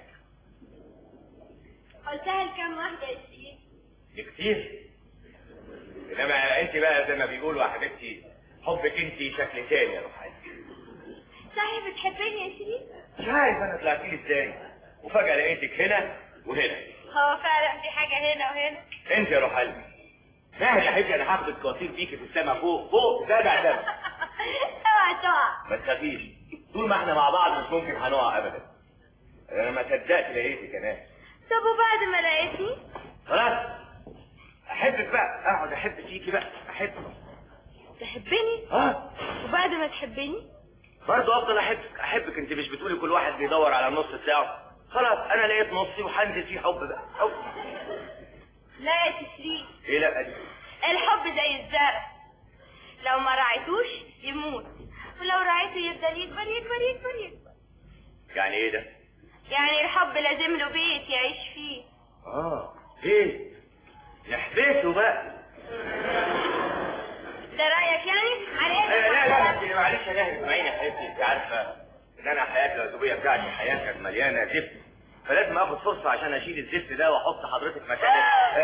قلتها لكام واحدة يا سيدي؟ دي كتير. انما انت بقى زي ما بيقولوا يا حبيبتي حبك انت شكل تاني يا روحي. صحيح بتحبني يا سيدي؟ مش عارف انا طلعت لي ازاي وفجأة لقيتك هنا وهنا. هو فعلا في حاجة هنا وهنا. انت يا روح قلبي. ناهد يا حبيبي انا هاخدك واطير بيكي في السما فوق فوق سابع سما. اوعى تقع. ما تخافيش، طول ما احنا مع بعض مش ممكن هنقع ابدا. انا ما صدقت لقيتك يا ناهد. طب وبعد ما لقيتني؟ خلاص احبك بقى، اقعد احب فيكي بقى، احبك. تحبني؟ اه. وبعد ما تحبني؟ برضه افضل احبك، احبك. انت مش بتقولي كل واحد بيدور على النص بتاعه؟ خلاص انا لقيت نصي وهنزل فيه حب بقى، حب. لا يا تشريف. ايه لا دي؟ الحب زي الزرع، لو ما رعيتوش يموت، ولو رعيته يفضل يكبر يكبر يكبر يكبر. يعني ايه ده؟ يعني الحب لازم له بيت يعيش فيه. اه ايه؟ نحبسه بقى. ده رايك يعني؟ على ايه؟ آه لا لا انت معلش يا ناهد اسمعيني يا حبيبتي، انت عارفه ان انا حياتي الزوجيه بتاعتي حياه كانت مليانه زفت، فلازم اخد فرصه عشان اشيل الزفت ده واحط حضرتك مكانك.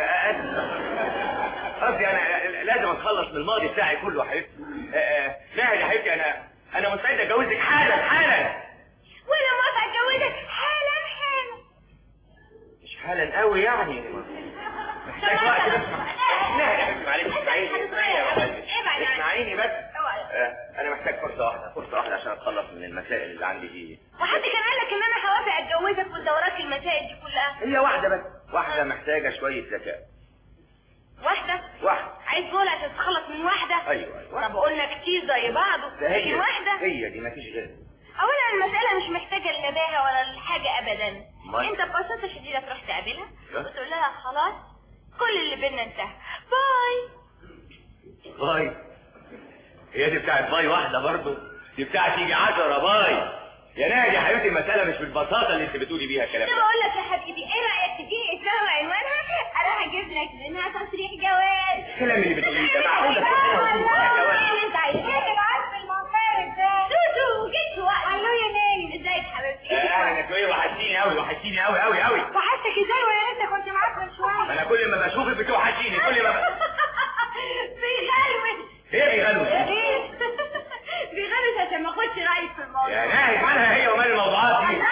قصدي انا لازم اتخلص من الماضي بتاعي كله يا حبيبتي. ناهد يا حبيبتي انا انا مستعد اتجوزك حالا حالا. وانا موافقه اتجوزك حالا حالا. مش حالا قوي يعني، محتاج وقت بس. ناهد يا حبيبتي معلش اسمعيني اسمعيني بس. انا محتاج فرصه واحده فرصه واحده عشان اتخلص من المسائل اللي عندي دي. وحد كان قال لك ان انا هوافق اتجوزك والدورات المسائل دي كلها؟ هي واحده بس، واحده محتاجه شويه ذكاء. واحده؟ واحده. عايز تقول عشان تتخلص من واحده؟ ايوه ايوه. وانا بقولنا كتير زي بعضه، لكن واحده هي دي مفيش غيرها. اولا المساله مش محتاجه النباهه ولا الحاجه ابدا. مال. انت ببساطه شديده تروح تقابلها وتقول لها خلاص كل اللي بينا انتهى، باي. باي؟ هي دي بتاعت باي واحده برضه؟ دي بتاعت يجي عشرة باي. يا نادي يا حبيبتي المساله مش بالبساطه اللي انت بتقولي بيها الكلام ده. بقول لك يا حبيبي ايه رايك تديني اسمها وعنوانها، انا هجيب لك منها تصريح جواز. الكلام اللي بتقوليه ده معقول؟ والله انت عايز ايه العزف المنفرد ده؟ توتو جيت في وقت. الو يا ناني ازيك حبيبتي؟ اهلا يا كويه، وحشتيني قوي وحشتيني قوي قوي قوي. وحشتك ازاي ويا ريتك كنت معاك من شويه؟ انا كل ما بشوفك بتوحشيني كل ما ب... بيغلوس. ايه بيغلوس؟ بيغلوس عشان ما اخدش رايك في الموضوع. يا ناهد مالها هي ومال الموضوعات دي؟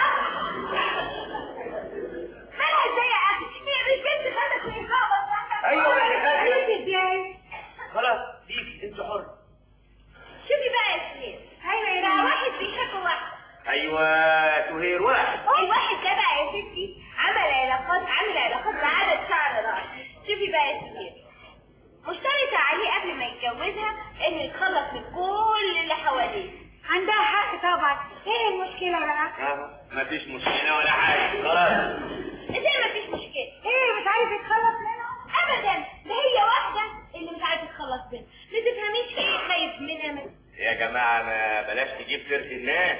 مالها ازاي يا اخي؟ هي مش بنت خدت في الاقامه. ايوه خدت ازاي؟ خلاص دي انت حر. شوفي بقى يا سهير. ايوه يا بقى واحد بيحب واحد. ايوه سهير واحد. الواحد ده بقى يا ستي عمل علاقات عامل علاقات بعدد شعر راس. شوفي بقى يا سهير، مشترطة عليه قبل ما يتجوزها انه يتخلص من كل اللي حواليه. عندها حق طبعا. ايه المشكلة بقى؟ اه مفيش مشكلة ولا حاجة خلاص. ازاي مفيش مشكلة؟ ايه مش عايز يتخلص منها؟ ابدا، ده هي واحدة اللي مش عايز تتخلص منها. ما تفهميش ايه خايف منها من... يا جماعة ما بلاش تجيب سيرة الناس.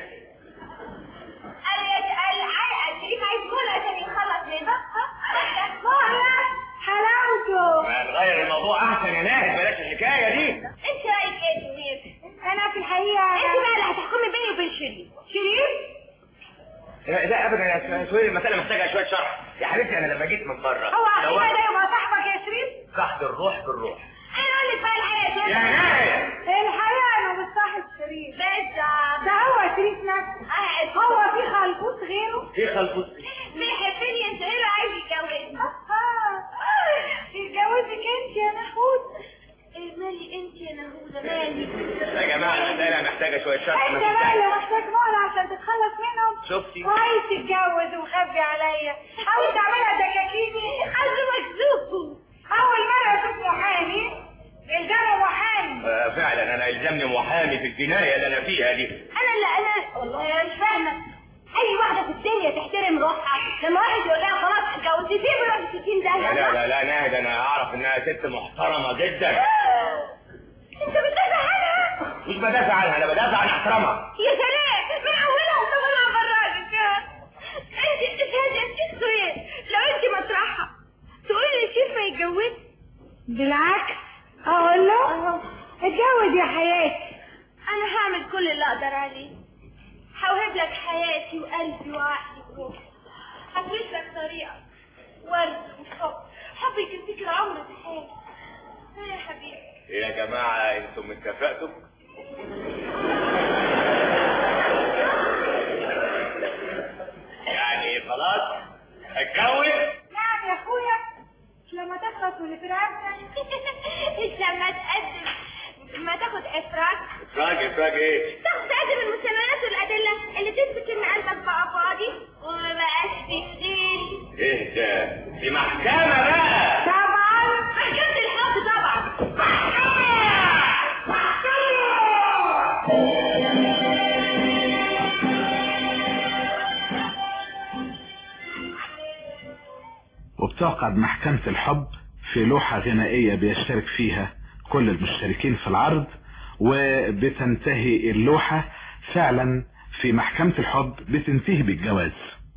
الشريف عايز يقول عشان يتخلص منها. حلاوته. ما نغير الموضوع احسن يا ناهد، بلاش الحكايه دي. انت رايك ايه يا شريف؟ انا في الحقيقه انت بقى اللي هتحكمي بيني وبين شريف. شريف؟ لا, لا ابدا يا سهير، المساله محتاجه شويه شرح يا حبيبتي. انا لما جيت من بره هو عشان ده يبقى صاحبك يا شريف؟ صاحب الروح بالروح. انا اقول لك بقى الحقيقه يا ناهد. الحقيقه انا مش صاحب شريف. بس ده هو شريف نفسه. هو في خلفوت غيره؟ في خلفوت بيحبني انت ايه عايز يتجوزني؟ يتجوزك انت يا نهود. ايه مالي انت يا نهوده مالي؟ يا جماعه المساله محتاجه شويه شرح. انت مالي محتاج مال عشان تتخلص منهم؟ شفتي؟ وعايز تتجوز ومخبي عليا. حاول تعملها دكاكيني حظ مكذوب. اول مره اشوف محامي الزمه محامي. آه فعلا انا الزمني محامي في الجنايه اللي انا فيها دي. انا اللي انا والله انا مش فاهمه. اي واحده في الدنيا تحترم روحها لما واحد يقول لها خلاص اتجوزتي تسيب روح ستين ده. لا لا لا ناهد انا اعرف انها ست محترمه جدا. انت بتدافع عنها؟ مش بدافع عنها، انا بدافع عن احترامها. يا سلام من اولها وصغرها براجك. انت تشهدي انت سهير لو انت مطرحها تقولي للشيخ ما يتجوز؟ بالعكس اقول له اتجوز يا حياتي. انا هعمل كل اللي اقدر عليه. هوهب لك حياتي وقلبي وعقلي وروحي. هفرش لك طريقك ورد وحب. حب يكفيك العمر بحالي. ها يا حبيبي. يا جماعه انتم اتفقتم؟ يعني خلاص اتجوز؟ نعم يا اخويا، مش لما تخلص من الفراق مش لما تقدم ما تاخد افراج. افراج افراج ايه؟ تاخد تقدم المستندات والادله اللي تثبت ان قلبك بقى فاضي وما بقاش فيه دين. ايه ده؟ دي محكمه بقى. طبعا محكمه الحب طبعا. وبتعقد محكمة الحب في لوحة غنائية بيشترك فيها كل المشتركين في العرض، وبتنتهي اللوحة فعلا في محكمة الحب بتنتهي بالجواز.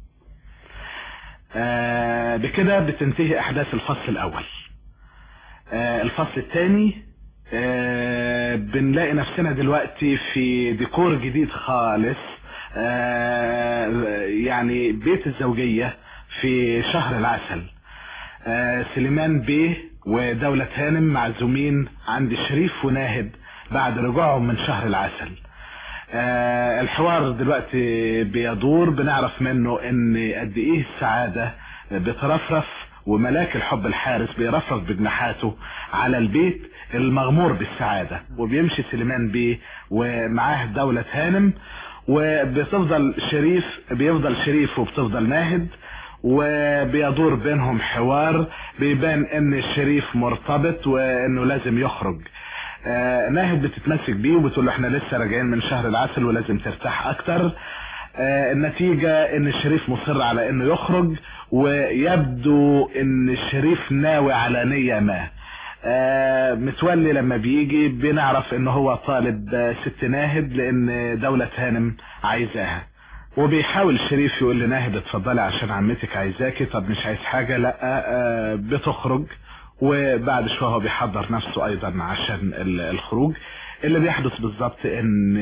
آه بكده بتنتهي احداث الفصل الاول. آه الفصل الثاني آه بنلاقي نفسنا دلوقتي في ديكور جديد خالص، آه يعني بيت الزوجية في شهر العسل. آه سليمان بيه ودولة هانم معزومين عند شريف وناهد بعد رجوعهم من شهر العسل. آه الحوار دلوقتي بيدور، بنعرف منه ان قد ايه السعادة بترفرف، وملاك الحب الحارس بيرفرف بجناحاته على البيت المغمور بالسعادة. وبيمشي سليمان بيه ومعاه دولة هانم، وبتفضل شريف بيفضل شريف وبتفضل ناهد، وبيدور بينهم حوار بيبان ان الشريف مرتبط وانه لازم يخرج. آه ناهد بتتمسك بيه وبتقول له احنا لسه راجعين من شهر العسل ولازم ترتاح اكتر. آه النتيجة ان الشريف مصر على انه يخرج، ويبدو ان الشريف ناوي على نية ما. آه متولي لما بيجي بنعرف ان هو طالب ست ناهد لان دولة هانم عايزاها، وبيحاول الشريف يقول لناهد اتفضلي عشان عمتك عايزاكي. طب مش عايز حاجة؟ لا. آه بتخرج، وبعد شوية هو بيحضر نفسه ايضا عشان الخروج. اللي بيحدث بالظبط ان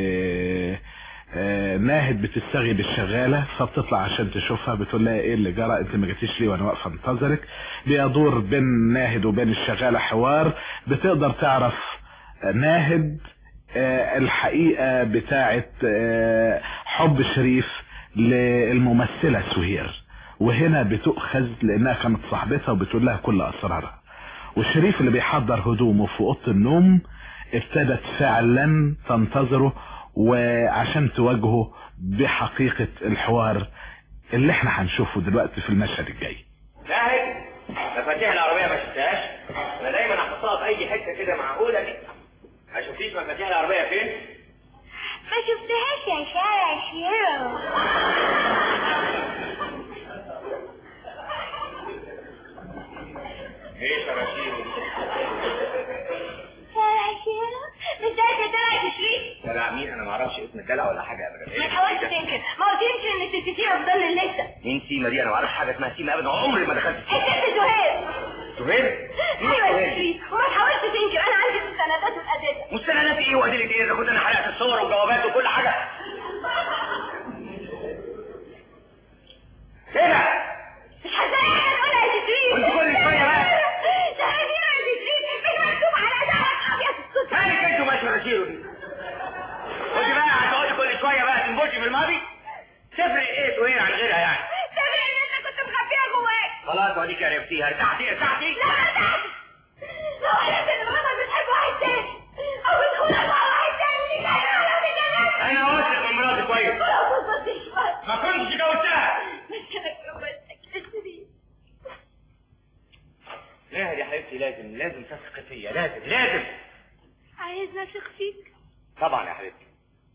آه ناهد بتستغي بالشغالة، فبتطلع عشان تشوفها، بتقول لها ايه اللي جرى، انت ما جيتيش ليه وانا واقفه انتظرك. بيدور بين ناهد وبين الشغالة حوار، بتقدر تعرف ناهد آه الحقيقة بتاعت آه حب شريف للممثلة سهير، وهنا بتؤخذ لانها كانت صاحبتها وبتقول لها كل اسرارها. والشريف اللي بيحضر هدومه في اوضه النوم ابتدت فعلا تنتظره وعشان تواجهه بحقيقة الحوار اللي احنا هنشوفه دلوقتي في المشهد الجاي. ناهد، مفاتيح العربية ما شفتهاش؟ انا دايما احطها في اي حتة كده معقولة دي. ما شفتيش مفاتيح العربية فين؟ ما شفتهاش يا شاشيرو. ايه شراشيرو؟ شاشيرو؟ مش ده اللي طلع تشريف؟ دلع مين؟ انا ما اعرفش اسم الدلع ولا حاجة ابدا. ما تحاولش تنكر، ما قلتليش ان الست سيما بتضل لسه. مين سيما دي؟ انا ما اعرفش حاجة اسمها سيما ابدا، عمري ما دخلت الست زهير. زهير؟ ايوه يا شريف، وما تحاولش تنكر، انا عندي مستندات والادله. مستندات ايه وادله ايه؟ اذا كنت انا حرقت الصور والجوابات وكل حاجة. ايه ده؟ مش هزعلك انا يا شريف. وانت كل شوية بقى. شراشيرو يا شريف، مش مكتوب على دارك ابيض الصوت. مالك انتوا ماشي شراشيرو دي؟ وانت بقى هتقعدي كل شوية بقى تنبشي في الماضي؟ تفرق ايه سهير عن غيرها يعني؟ تفرق ان انت كنت مخبيها جواك. خلاص واديك عرفتيها. ارتحتي ارتحتي؟ لا ما ارتحتش. لو عرفت ان مراتك بتحب واحد تاني او بتخونك مع واحد تاني مش هيعرف يتجوزك. انا واثق من مراتي كويس. ولو بصبصت شوية ما كنتش جوزتها. بس انا اتجوزتك اشتري. ناهد يا حبيبتي، لازم لازم تثق فيا، لازم لازم. عايزني اثق فيك؟ طبعا يا حبيبتي.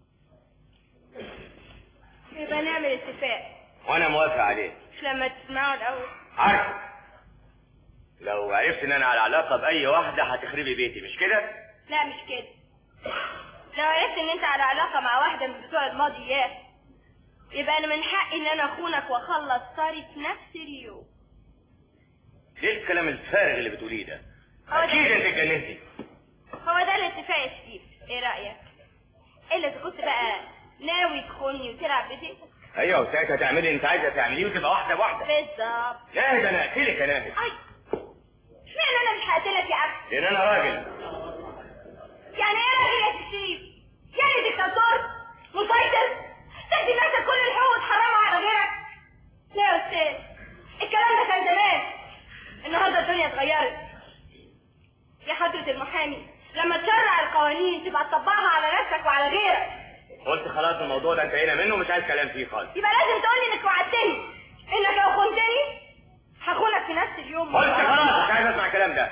يبقى نعمل اتفاق. وانا موافق عليه. مش لما تسمعوا الاول؟ عارف لو عرفت ان انا على علاقه باي واحده هتخربي بيتي، مش كده؟ لا مش كده. لو عرفت ان انت على علاقه مع واحده من بتوع الماضيات يبقى انا من حقي ان انا اخونك واخلص طاري في نفس اليوم. ايه الكلام الفارغ اللي بتقوليه ده؟ اكيد انت اتجننتي. هو ده الاتفاق يا ستيف، ايه رايك؟ الا اذا كنت بقى ناوي تخوني وتلعب ببيتك. ايوه وساعتها تعملي اللي انت عايزه تعمليه وتبقى واحده بواحده. بالظبط. ناهد انا اقتلك يا ناهد. اي اشمعنى انا مش هقتلك يا عم؟ لان انا راجل. يعني ايه راجل يا ستيف؟ يعني دكتاتور مسيطر تدي نفسك كل الحقوق وتحرمها على غيرك؟ لا يا استاذ، الكلام ده كان زمان، النهارده الدنيا اتغيرت يا حضرة المحامي. لما تشرع القوانين تبقى تطبقها على نفسك وعلى غيرك. قلت خلاص الموضوع ده انتهينا منه ومش عايز كلام فيه خالص. يبقى لازم تقولي انك وعدتني انك لو خنتني هخونك في نفس اليوم. قلت خلاص مش عايز اسمع الكلام ده.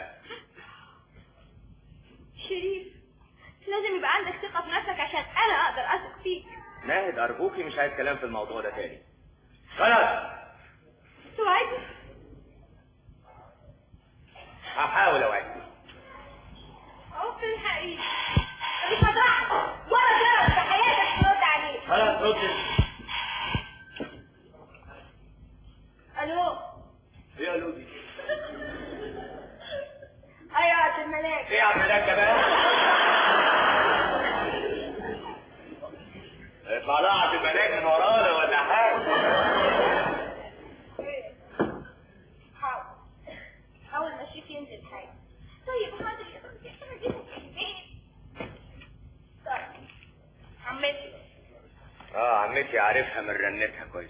شريف لازم يبقى عندك ثقة في نفسك عشان انا اقدر اثق فيك. ناهد ارجوكي مش عايز كلام في الموضوع ده تاني. خلاص توعدني؟ هحاول اوعدك. اهو في الحقيقة مش هتروح ولا جرس في حياتك ترد عليه. خلاص رد. الو. ايه الو دي؟ ايوه يا عبد الملاك. ايه يا عبد الملاك كمان؟ اطلع لها عبد الملاك من ورانا ولا حاجه؟ حاول حاول ماشيك ينزل حاجه. طيب حاضر يا بنتي انا جيت في البيت. طيب عمتي. اه عمتي عارفها من رنتها كويس.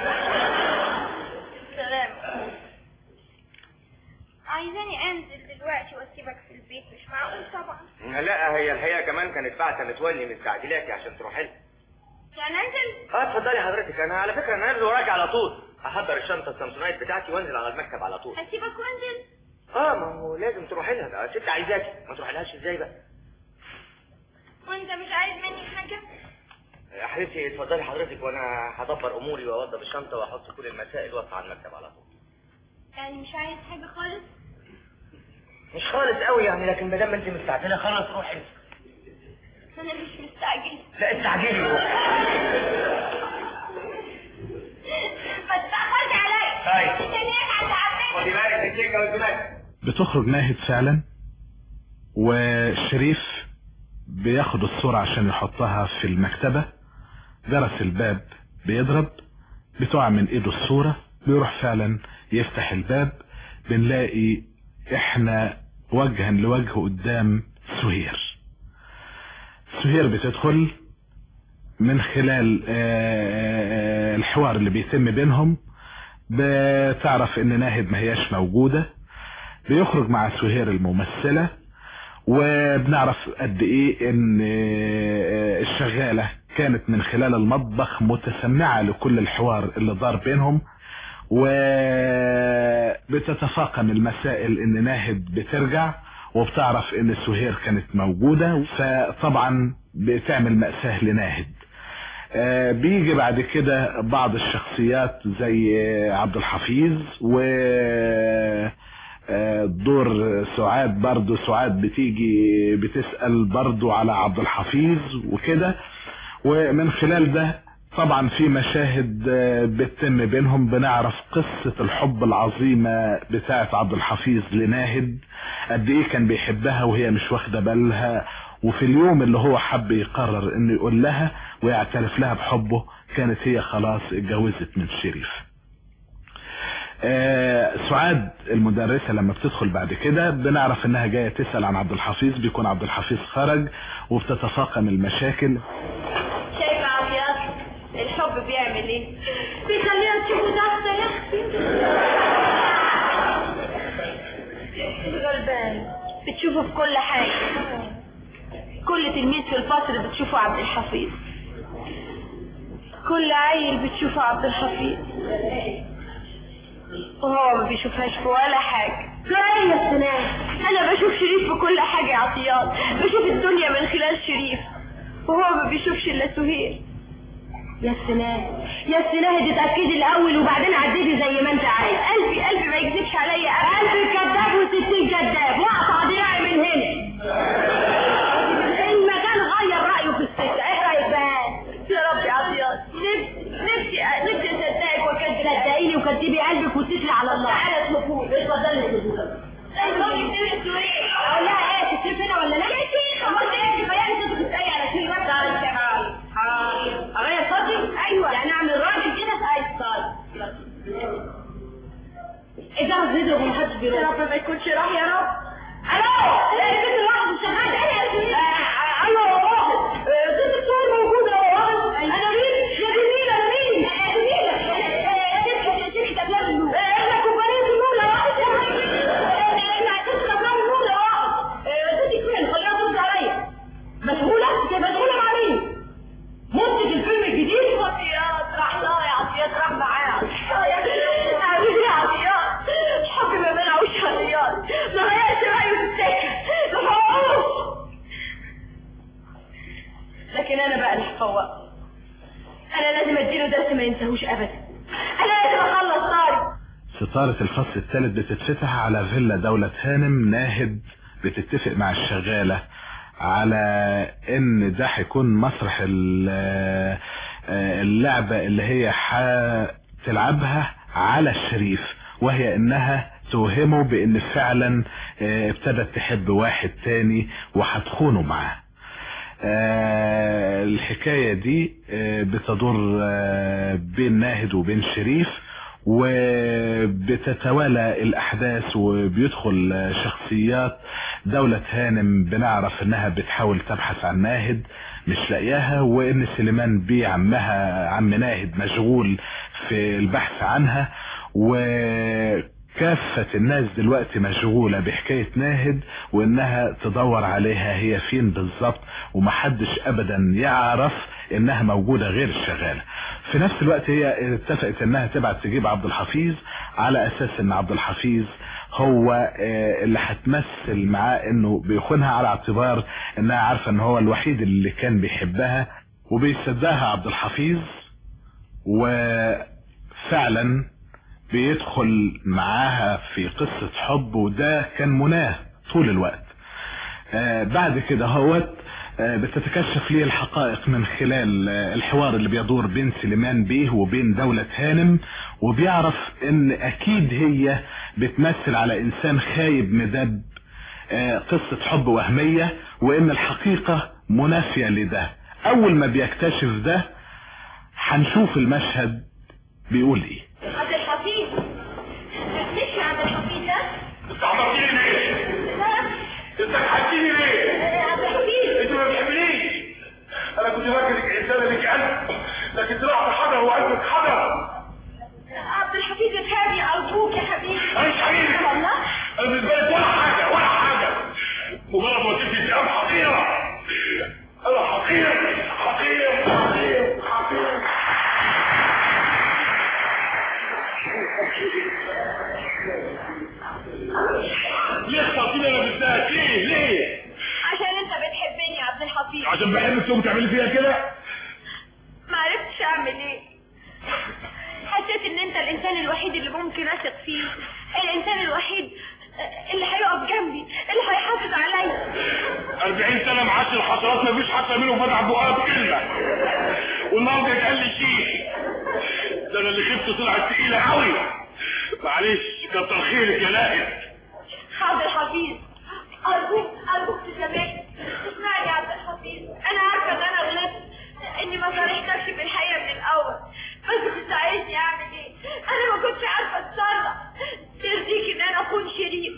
سلام. عايزاني انزل دلوقتي واسيبك في البيت؟ مش معقول طبعا. لا هي الحقيقه كمان كانت بعتة متولي من تعديلاتي عشان تروح لها. يعني انزل؟ اه اتفضلي حضرتك. انا على فكره انا نازل وراكي على طول. هحضر الشنطه السامسونايت بتاعتي وانزل على المكتب على طول. هسيبك وانزل؟ اه ما هو لازم تروحي لها. ده ست عايزاكي ما تروحي لهاش ازاي بقى؟ وانت مش عايز مني حاجه؟ يا حبيبتي اتفضلي حضرتك وانا هدبر اموري واوضب الشنطه واحط كل المسائل واطلع على المكتب على طول. يعني مش عايز حاجه خالص؟ مش خالص قوي يعني، لكن ما دام انت مستعجله خلاص روحي. انا مش مستعجله. لا استعجلي. ما تتاخرش عليا. طيب مستنياك عند عمتي. خدي بالك من السكه والزمان. بتخرج ناهد فعلا، وشريف بياخد الصورة عشان يحطها في المكتبة. جرس الباب بيضرب، بتقع من ايده الصورة، بيروح فعلا يفتح الباب. بنلاقي احنا وجها لوجه قدام سهير. سهير بتدخل من خلال الحوار اللي بيتم بينهم، بتعرف ان ناهد ما هياش موجودة. بيخرج مع سهير الممثلة، وبنعرف قد ايه ان الشغالة كانت من خلال المطبخ متسمعة لكل الحوار اللي دار بينهم، وبتتفاقم المسائل ان ناهد بترجع، وبتعرف ان سهير كانت موجودة، فطبعا بتعمل مأساة لناهد. بيجي بعد كده بعض الشخصيات زي عبد الحفيظ و دور سعاد. برضو سعاد بتيجي بتسأل برضو على عبد الحفيظ وكده، ومن خلال ده طبعا في مشاهد بتتم بينهم. بنعرف قصة الحب العظيمة بتاعت عبد الحفيظ لناهد، قد ايه كان بيحبها وهي مش واخدة بالها، وفي اليوم اللي هو حب يقرر انه يقول لها ويعترف لها بحبه كانت هي خلاص اتجوزت من شريف. آه سعاد المدرسة لما بتدخل بعد كده بنعرف انها جاية تسأل عن عبد الحفيظ. بيكون عبد الحفيظ خرج، وبتتفاقم المشاكل. شايفة عطيات الحب بيعمل ايه؟ بيخليها تشوفه ضغطة يا اختي. غلبان بتشوفه في كل حاجة. كل تلميذ في الفصل بتشوفه عبد الحفيظ، كل عيل بتشوفه عبد الحفيظ، وهو ما بيشوفهاش في ولا حاجة. لا يا سنان، انا بشوف شريف في كل حاجة يا عطيات. بشوف الدنيا من خلال شريف، وهو ما بيشوفش الا سهير. يا سنان يا سنان تتأكدي الاول وبعدين عددي زي ما انت عايز. قلبي قلبي ما يكذبش عليا. قلبي كذاب وستين كذاب. واقطع دراعي من هنا. المكان غير رأيه في السكة. ايه رأيك بقى؟ يا ربي عطيات، نفسي نفسي نفسي اصدقك وكذب. صدقيني وكذبي قلبك واتكلي على الله. تعالى اسمكوا اتفضلي اسمكوا. لازم تكتبي سوري. اقول لها ايه؟ تكتبي هنا ولا لا؟ يا شيخ امال ايه؟ كفايه انت بتسالي على شيء رد على الشباب. حاضر. اغير صوتي؟ ايوه. يعني اعمل راجل كده؟ ايوه طيب. اذا بنضرب ومحدش بيرد. يا رب ما يكونش راح يا رب. الو لا البنت الواحد شغال. انا يا سيدي. الو واحد. ست الصور موجوده يا واحد. انا مين؟ يا جميله انا مين؟ يا جميله. شركه شركه افلام النور. تفوقه. انا لازم اديله درس ما ينساهوش ابدا. انا لازم اخلص طارق. ستارة الفصل الثالث بتتفتح على فيلا دولة هانم. ناهد بتتفق مع الشغالة على ان ده هيكون مسرح اللعبة اللي هي هتلعبها على الشريف، وهي انها توهمه بان فعلا ابتدت تحب واحد تاني وهتخونه معاه. الحكاية دي بتدور بين ناهد وبين شريف، وبتتوالى الاحداث وبيدخل شخصيات. دولة هانم بنعرف انها بتحاول تبحث عن ناهد مش لاقياها، وان سليمان بيه عمها عم ناهد مشغول في البحث عنها، وكافة الناس دلوقتي مشغولة بحكاية ناهد وانها تدور عليها هي فين بالظبط، ومحدش ابدا يعرف انها موجودة غير الشغالة. في نفس الوقت هي اتفقت انها تبعت تجيب عبد الحفيظ على اساس ان عبد الحفيظ هو اللي هتمثل معاه انه بيخونها، على اعتبار انها عارفة ان هو الوحيد اللي كان بيحبها وبيصدقها عبد الحفيظ. وفعلا بيدخل معاها في قصة حب، وده كان مناه طول الوقت. بعد كده هوت بتتكشف ليه الحقائق من خلال الحوار اللي بيدور بين سليمان بيه وبين دولة هانم، وبيعرف ان اكيد هي بتمثل على انسان خايب مدب قصة حب وهمية، وان الحقيقة منافية لده. اول ما بيكتشف ده هنشوف المشهد بيقول ايه. عبد الحفيظ مش عبد الحفيظ ده انت عملتيني ليه؟ انت حكيني ليه؟ عبد الحفيظ انت ما بتحبنيش. انا كنت فاكرك انسانه ليك قلب، لكن طلعت حجر وقلبك حجر. عبد الحفيظ افهمني ارجوك يا حبيبي. انا مش حبيبي والله انا بالنسبه لك ولا حاجه ولا حاجه، مجرد ما تدي كلام حقيره. انا حقير حقير حقير حقير. ليه اخترتيني انا بالذات؟ ليه ليه؟ عشان انت بتحبني يا عبد الحفيظ. عشان بحبك تقوم تعملي فيها كده؟ ما عرفتش اعمل ايه. حسيت ان انت الانسان الوحيد اللي ممكن اثق فيه، الانسان الوحيد اللي هيقف جنبي، اللي هيحافظ عليا. أربعين سنة معاش الحشرات مفيش حتى منهم فتح بقها بكلمة، والنهارده يتقال لي شيء. ده انا اللي خفت طلعت تقيلة قوي. معلش كتر خيرك يا ناهد. عبد الحفيظ ارجوك ارجوك تسامحني، اسمعني يا عبد الحفيظ. انا عارفه ان انا غلطت، اني ما صارحتكش بالحقيقه من الاول، بس تساعدني اعمل ايه؟ انا ما كنتش عارفه اتصرف. ترضيك ان انا اكون شريف؟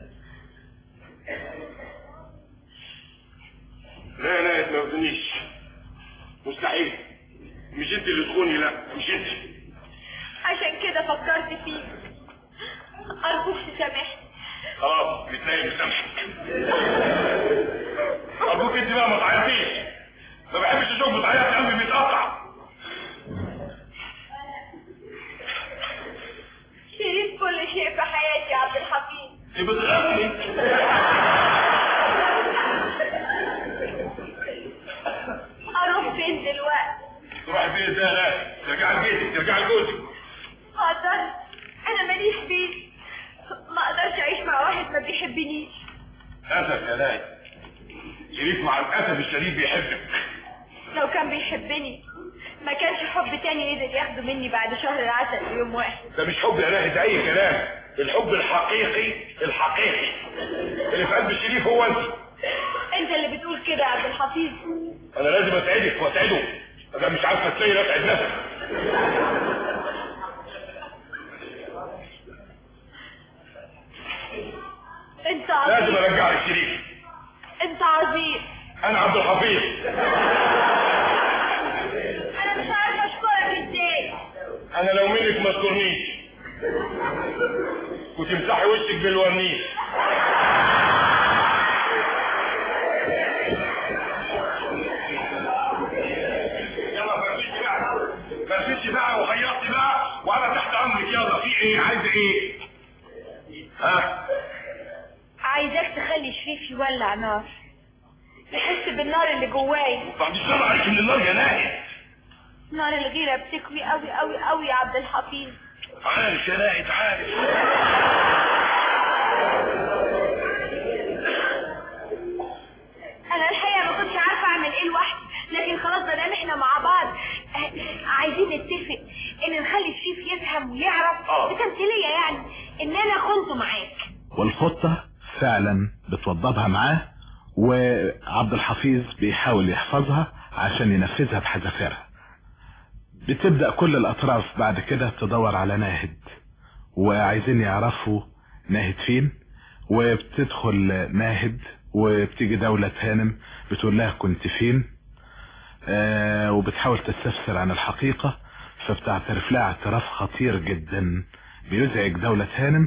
لا يا ناهد ما يرضنيش، مستحيل. مش انت اللي تخوني، لا مش انت. عشان كده فكرت فيك. ارجوك تسامحني. خلاص متنايم بسامحك. ارجوك انت بقى ما تعيطيش، ما بحبش اشوف بتعيط قلبي بيتقطع. شريف كل شيء في حياتي يا عبد الحفيظ. انت بتغني. اروح فين دلوقتي؟ تروحي فين ده؟ لا ترجعي لبيتك، ترجعي لجوزك. ما اقدرش، انا ماليش بيت، ما اقدرش اعيش مع واحد ما بيحبنيش. اسف يا ناهد، شريف مع الاسف الشديد بيحبك. لو كان بيحبني ما كانش حب تاني قدر ياخده مني بعد شهر العسل في يوم واحد. ده مش حب يا ناهد، ده اي كلام. الحب الحقيقي الحقيقي اللي في قلب الشريف هو انت. انت اللي بتقول كده يا عبد الحفيظ. انا لازم اسعدك واسعده، انا مش عارفه تلاقي اسعد نفسك. انت عظيم. لازم ارجعك شريف. انت عظيم. انا عبد الحفيظ. انا مش عارفه اشكرك ازاي. انا لو منك ما تشكرنيش وتمسحي وشك بالورنيش. يلا فرفشي بقى، فرفشي بقى وخيطي بقى، وانا تحت امرك. يلا في ايه؟ عايزه ايه؟ ها؟ عايزاك تخلي شريف يولع نار، يحس بالنار اللي جواي. بعد الشر عليك من النار يا ناهد. نار الغيرة بتكوي قوي قوي قوي يا عبد الحفيظ. عارف يا ناهد عارف. انا الحقيقة ما كنتش عارفة اعمل ايه لوحدي، لكن خلاص بدل احنا مع بعض عايزين نتفق ان نخلي الشيف يفهم ويعرف بتمثيلية يعني ان انا كنت معاك. والخطة فعلا بتوضبها معاه، وعبد الحفيظ بيحاول يحفظها عشان ينفذها بحذافيرها. بتبدأ كل الأطراف بعد كده تدور على ناهد، وعايزين يعرفوا ناهد فين، وبتدخل ناهد وبتيجي دولة هانم بتقول لها كنت فين، آه وبتحاول تستفسر عن الحقيقة، فبتعترف لها اعتراف خطير جدا بيزعج دولة هانم.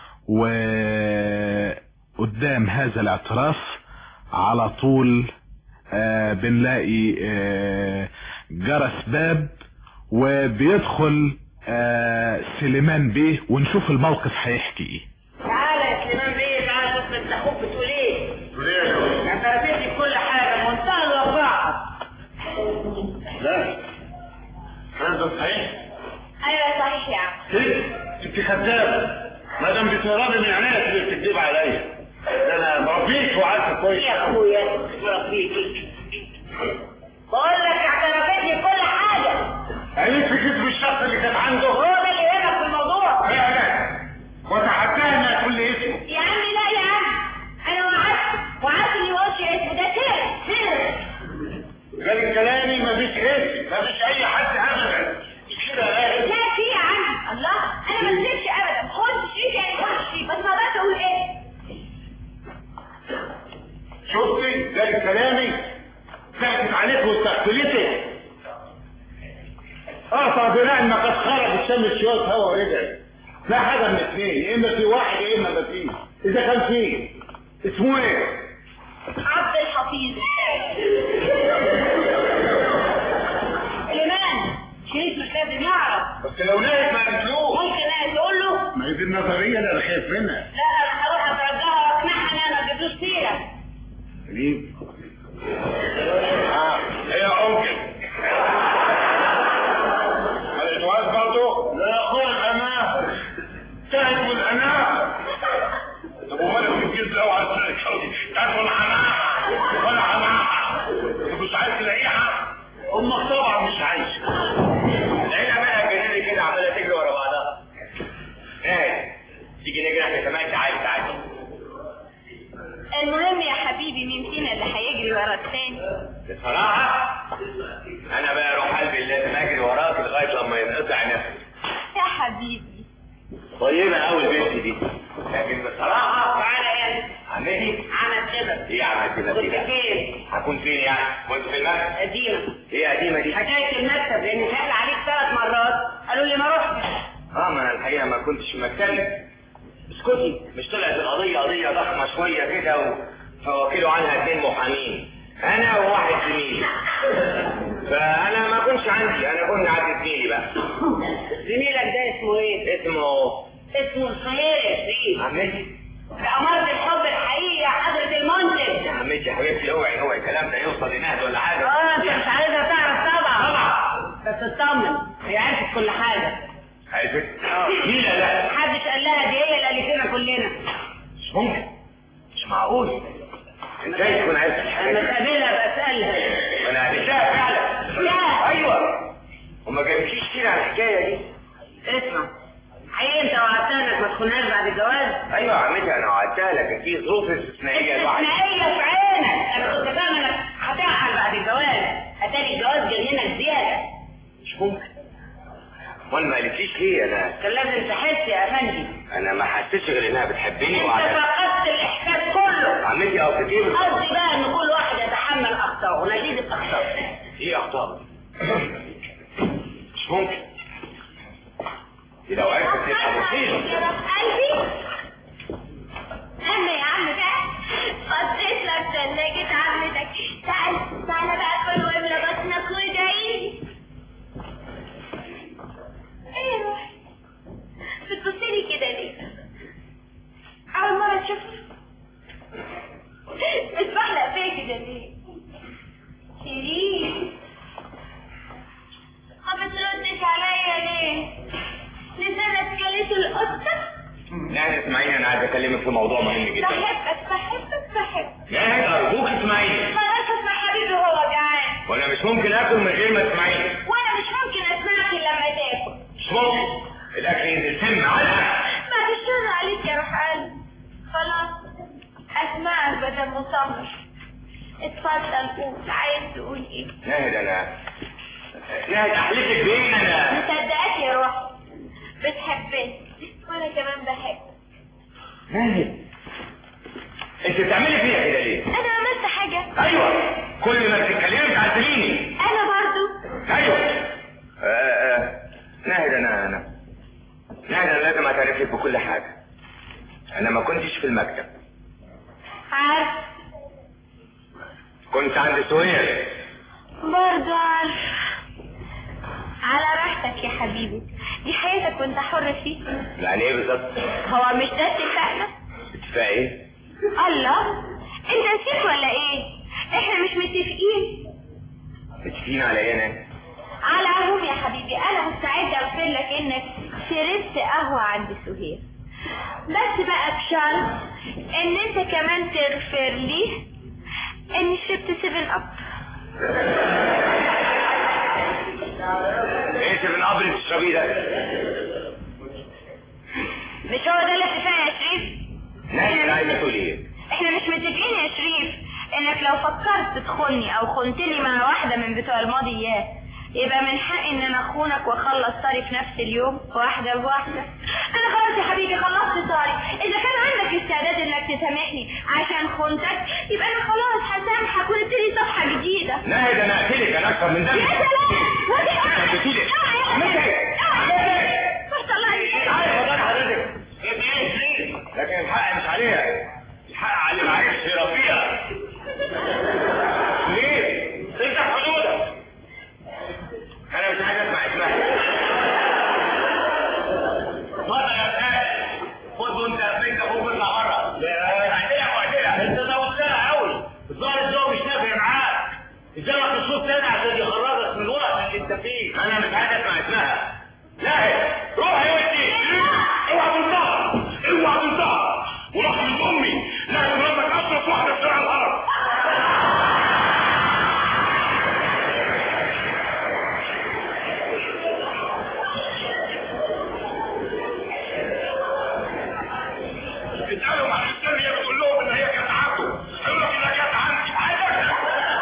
وقدام هذا الاعتراف على طول آه بنلاقي آه جرس باب، وبيدخل آه سليمان بيه، ونشوف الموقف هيحكي ايه. تعالى يا سليمان بيه، تعالى شوف انت اخوك بتقول ايه. بتقول ايه يا اخوك؟ انت رفيتي بكل حاجه منتهى الوقاحه. لا هذا صحيح؟ ايوه صحيح يا عم. ايه؟ انت كذابه. ما دام بتهربي من عينيك اللي بتكذب عليا. ده انا بربيك وعارفه كويس يا اخويا بربيك. بقول لك اعترفتني بكل حاجه. عينيك في كذب الشخص اللي كان عنده. هو ده اللي هنا في الموضوع. فعلا. وتحداها انها تقول لي اسمه. يا عمي لا يا عم، انا وعدت وعدت اني ما اقولش اسمه، ده سر سر. غير كلامي مفيش اسم، مفيش اي حد ابدا. مش كده يا لا في يا عم. الله انا ما كذبتش ابدا. خد شريك يعني خد شريك، بس ما اقدرش اقول ايه. شفتي غير كلامي ضحكت عليك واستقبلتك. اه طبعا ما قد خرج الشمس شويه هوا ورجعت. لا حاجه من اثنين، يا اما في واحد يا اما ما فيش. اذا كان فيه اسمه ايه؟ عبد الحفيظ. سليمان شريف مش لازم يعرف. بس لو نايت ما قالتلوش. ممكن انا تقول له؟ ما هي دي النظريه اللي انا خايف منها. لا انا هروح اترجاها واقنعها انا ما اجيبلوش سيره. سليم اه هي انكل الجواز برضه؟ لا يا اخويا الاناه تعرفوا الاناه. طب ومالك بتجيب لو على تعرفوا الحماقه ولا حماقه؟ انت مش عايز تلاقيها؟ امك طبعا مش عايشه. العيله مالها جناني كده عماله تجري ورا بعضها. ايه تيجي نجري احنا كمان. تعالي تعالي. المهم يا حبيبي مين فينا اللي هيجري ورا التاني؟ بصراحه انا بقى اروح قلبي لازم اجري وراك لغايه لما ينقطع نفسي. يا حبيبي طيبه قوي البنت دي، لكن بصراحه تعالى يعني عمتي عمل كده. ايه عملت كده؟ كنت فين؟ هكون فين يعني؟ كنت في المكتب. قديمه. ايه قديمه دي؟ حكايه المكتب لان سأل عليك ثلاث مرات قالوا لي ما رحتش. اه ما انا الحقيقه ما كنتش في مكتبي. اسكتي، مش طلعت القضيه قضيه ضخمه شويه كده فوكلوا عنها اثنين محامين، انا وواحد زميلي. فانا ما كنتش عندي، انا كنت عند زميلي بقى. زميلك ده اسمه ايه؟ اسمه اسمه الخير يا شريف. عمتي. بأمارة الحب الحقيقي يا حضرة المنتج. يا عمتي يا حبيبتي اوعي اوعي الكلام ده يوصل لنهد ولا حاجه. اه انت مش عايزها تعرف طبعا. طبعا. بس اطمن هي عرفت كل حاجه. عرفت؟ اه مين لا؟ محدش قال لها، دي هي اللي قالت لنا كلنا. مش ممكن، مش معقول. ازاي تكون عرفت الحاجه؟ لما تقابلها بسألها. انا قابلتها فعلا. لا ايوه. وما جابتليش كتير على الحكايه دي. اسمع، حقيقي انت وعدتها انك ما تخونهاش بعد الجواز؟ ايوه يا عمتي انا وعدتها، لكن في ظروف استثنائيه الواحد. استثنائيه في عينك. انا كنت فاهمه انك هتعقل بعد الجواز، اتاري الجواز جننك زياده. مش ممكن. امال ما قالتليش ليه؟ انا كان لازم تحس يا افندي. انا ما حسيتش غير انها بتحبني انت وعدتها. فقدت الاحساس كله. عمتي او كتير. قصدي بقى ان كل واحد يتحمل اخطائه ونتيجه اخطائه. ايه اخطاء؟ مش ممكن. دي لو عرفت تبقى مصيبه. يا رب قلبي انا يا عم بقى قضيت لك ثلاجة عمتك. تعال تعال بقى كل واملى بطنك وادعيلي. ايه يا روحي بتبصلي كده ليه؟ اول مرة تشوفني بتبحلق فيك كده ليه؟ شيرين ما بتردش عليا ليه؟ لسانك كلت القطة؟ ناهد اسمعيني، انا عايز اكلمك في موضوع مهم جدا. بحبك بحبك بحبك. ناهد ارجوك اسمعيني. خلاص اسمع حبيبي وهو جعان. وانا مش ممكن اكل من غير ما تسمعيني. وانا مش ممكن اسمعك لما تاكل. مش ممكن. الاكل ينزل سم علقه. بعد الشر عليك يا روح قلبي. خلاص اسمعك بدل مصمم. اتفضل قول، عايز تقول ايه؟ ناهد انا ناهد احلفك بايه انا مصدقاك يا روحي، بتحبني وانا كمان بحبك. ناهد انت بتعملي فيها كده ليه؟ انا عملت حاجه؟ ايوه كل ما تتكلمي تعزليني. انا برضو؟ ايوه آه آه. ناهد انا انا ناهد انا لازم اعترف لك بكل حاجه. انا ما كنتش في المكتب. عارف. كنت عند سهير. برضو عارف. على راحتك يا حبيبي، دي حياتك وانت حر فيها. يعني ايه بالظبط؟ هو مش ده اتفقنا؟ اتفاق ايه؟ الله انت نسيت ولا ايه؟ احنا مش متفقين. متفقين على ايه انا؟ على العموم يا حبيبي انا مستعده اغفر لك انك شربت قهوه عند سهير، بس بقى بشرط ان انت كمان تغفر لي اني شربت سيفن اب. ايه سيفن اب اللي بتشربيه ده؟ مش هو ده الاتفاق يا شريف؟ ناهد عايزه تقول ايه؟ احنا مش متفقين يا شريف انك لو فكرت تخوني او خنتلي مع واحده من بتوع الماضيات يبقى من حقي ان انا اخونك واخلص طاري في نفس اليوم واحده بواحده. انا خلاص يا حبيبي خلصت طاري. اذا كان عندك استعداد انك تسامحني عشان خنتك يبقى انا خلاص هسامحك ونبتدي صفحه جديده. ناهد انا اقتلك، انا اكثر من ده. يا سلام ودي انا بتقولي لكن الحق مش عليها، الحق على اللي معاك الشرفيه. ليه؟ تفتح حدودك. انا مش عايز اسمع اسمها. اتفضل يا استاذ، خد وانت بنت اخوك اطلع بره. اعتلها واعتلها. انت زودتها قوي. الظاهر الجو مش نافع معاك. قدامك الصوت تاني عشان يخرجك من الوقت اللي انت فيه. انا مش عايز اسمع اسمها. ناهد روح يا ودي. اوعى تنطق اوعى تنطق ورحمة امي لازم ربك اصرف واحدة في شارع الهرم. اسألهم عن السر، هي بتقول لهم ان هي كانت عنده، يقول لك انها كانت عندي عايزك.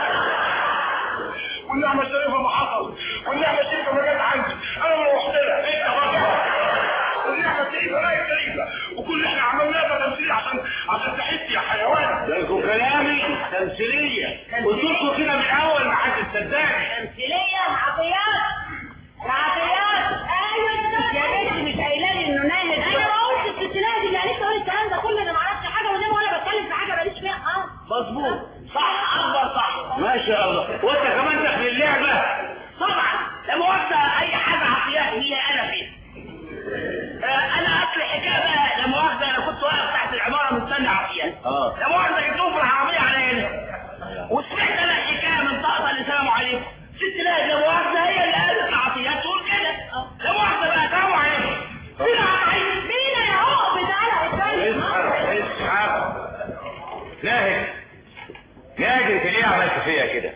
والنعمة الشريفة ما حصل، والنعمة الشريفة ما جت عندي، انا اللي رحت لها. انت بطل. والنعمة الشريفة لا الشريفة، وكل اللي احنا عملناه ده تمثيلية عشان عشان تحس يا حيوان. ده لكم كلامي تمثيلية. قلت لكم كده من الاول ما حدش صدقني. تمثيلية عطيات عطيات. ايوه يا بنتي مش قايله لي انه ناهد. انا ما قلتش التمثيلية دي اللي عليك تقول الكلام ده كله. انا ما اعرفش حاجه ونام ولا بتكلم في حاجه ماليش فيها. اه مظبوط صح اكبر صح ما شاء الله. وانت كمان داخل اللعبه. طبعا لا مؤاخذه اي حاجه عطيات هي انا فيها. انا اصل حكايه بقى لا مؤاخذه انا كنت واقف تحت العماره مستني عطيات. اه لا مؤاخذه جبتهم في العربيه على هنا وسمعت انا الحكايه من طاقه اللي سلام عليكم. ست لا لا مؤاخذه هي اللي قالت العطيات تقول كده. لا مؤاخذه بقى سلام عليكم. مين عطيات؟ مين يا عقب تعالى اتكلم. اسحب اسحب. ناهد ناهد انت ليه عملت فيا كده؟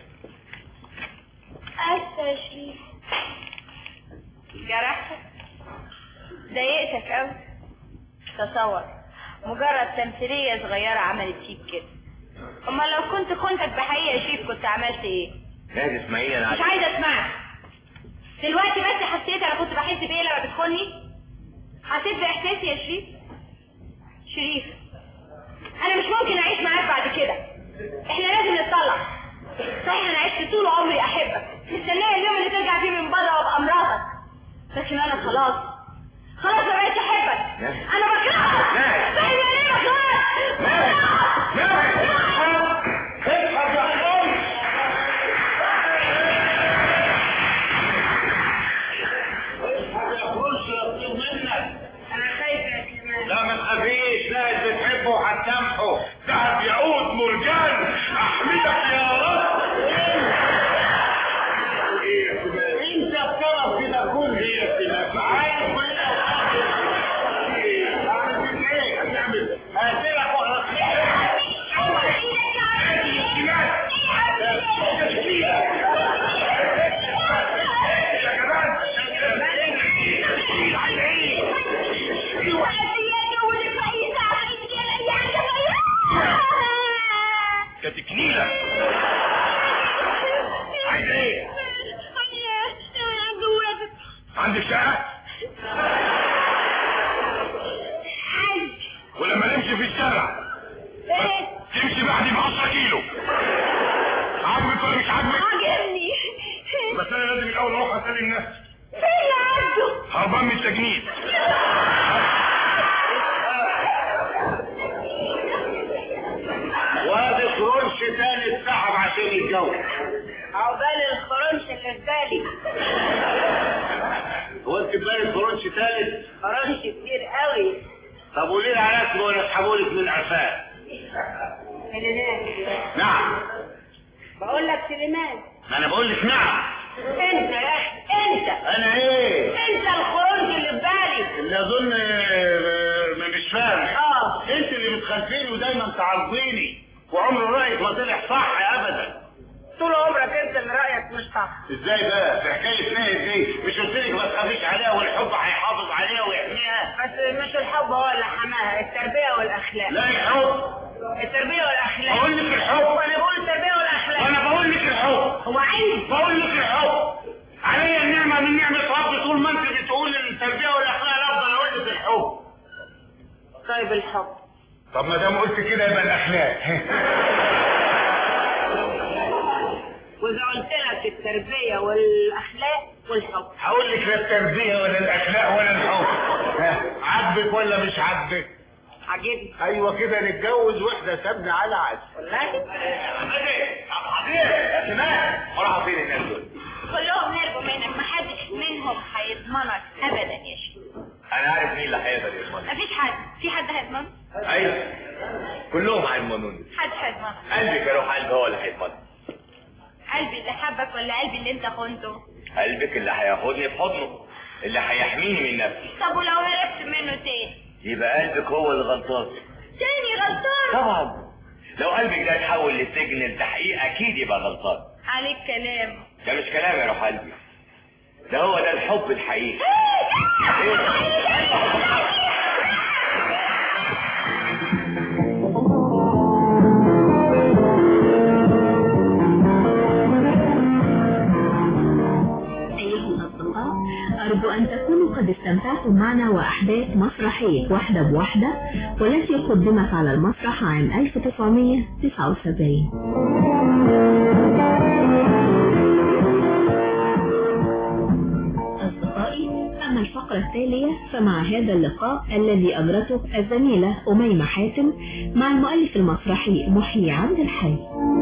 اسفه يا شريف، جرحتك ضايقتك قوي. تصور مجرد تمثيليه صغيره عملت فيك كده. امال لو كنت خنتك بحقيقه يا شريف كنت عملت ايه؟ ناهد اسمعيني انا مش عايزه اسمعك دلوقتي. بس حسيت انا كنت بحس بايه لما بتخوني؟ حسيت باحساسي يا شريف. شريف انا مش ممكن اعيش معاك بعد كده. احنا لازم نتطلق. صحيح انا عشت طول عمري احبك مستنيه اليوم اللي ترجع فيه من بره وابقى مراتك، لكن انا خلاص خلاص ما بقتش احبك. انا بكرهك. فاهم يعني ايه بكرهك؟ ناهد ناهد اضحك يا حبيبي. اضحك يا فلوس يطير منك. انا خايفه يا سليمان. لا ما تخافيش، ناهد بتحبه وهتسامحه. ذهب يعود مرجان احمدك يا تكنيله. عايز ايه؟ عندك شقه؟ ولما نمشي في الشارع تمشي بعدي ب عشرة كيلو. عاجبك ولا مش عاجبك؟ عاجبني. بس انا لازم الاول اروح اسلم نفسي. فين اللي عنده؟ هربان من التجنيد. وادي خرنش تاني اتسحب عشان يتجوز. عقبال الخرنش اللي في بالي. هو انت بالك خرنش تالت؟ خرنش كتير قوي. طب قولي لي على اسمه وانا اسحبهولك من عفاه. سليمان. نعم. بقول لك سليمان. ما انا بقول لك نعم. انت يا اخي انت. انا ايه؟ انت الخرنش اللي في بالي. اللي اظن ما مش فاهم. اه انت اللي بتخالفيني ودايما تعرضيني وعمر رايك ما طلع صح ابدا. طول عمرك انت اللي رايك مش صح. ازاي بقى؟ في حكايه ناهد دي مش قلت لك ما تخافيش عليها والحب هيحافظ عليها ويحميها؟ بس مش الحب هو اللي حماها، التربيه والاخلاق. لا الحب. التربيه والاخلاق. بقول لك الحب. وانا بقول التربيه والاخلاق. وانا بقول لك الحب. هو عندي. بقول لك الحب. عليا النعمه من نعمه ربي طول ما انت بتقول التربيه والاخلاق افضل اقول لك الحب. طيب الحب. طب ما دام قلت كده يبقى الاخلاق. واذا قلت لك التربيه والاخلاق والحب هقول لك لا التربيه ولا الاخلاق ولا الحب. عاجبك ولا مش عاجبك؟ عاجبني. ايوه كده نتجوز واحنا سابنا على عسل. والله حبيبي يا سمان راحوا فين الناس دول؟ كلهم هربوا منك، محدش منهم هيضمنك ابدا يا شيخ. انا عارف مين اللي هيقدر يضمنك. مفيش حد. في حد هيضمنك؟ ايوه كلهم هيضمنوني. حد هيضمنك. قلبك يا روح قلبي هو اللي هيضمنك. قلبي اللي حبك ولا قلبي اللي انت خنته؟ قلبك اللي هياخدني في حضنه، اللي هيحميني من نفسي. طب ولو هربت منه تاني؟ يبقى قلبك هو اللي غلطان. تاني غلطان؟ طبعا لو قلبك ده اتحول لسجن لتحقيق اكيد يبقى غلطان. عليك كلام. ده مش كلام يا روح قلبي، ده هو ده الحب الحقيقي. أرجو أن تكونوا قد استمتعتم معنا وأحداث مسرحية واحدة بواحدة والتي قدمت على المسرح عام ألف وتسعمائة وتسعة وسبعين. أصدقائي، أما الفقرة التالية فمع هذا اللقاء الذي أجرته الزميلة أميمة حاتم مع المؤلف المسرحي محيي عبد الحي.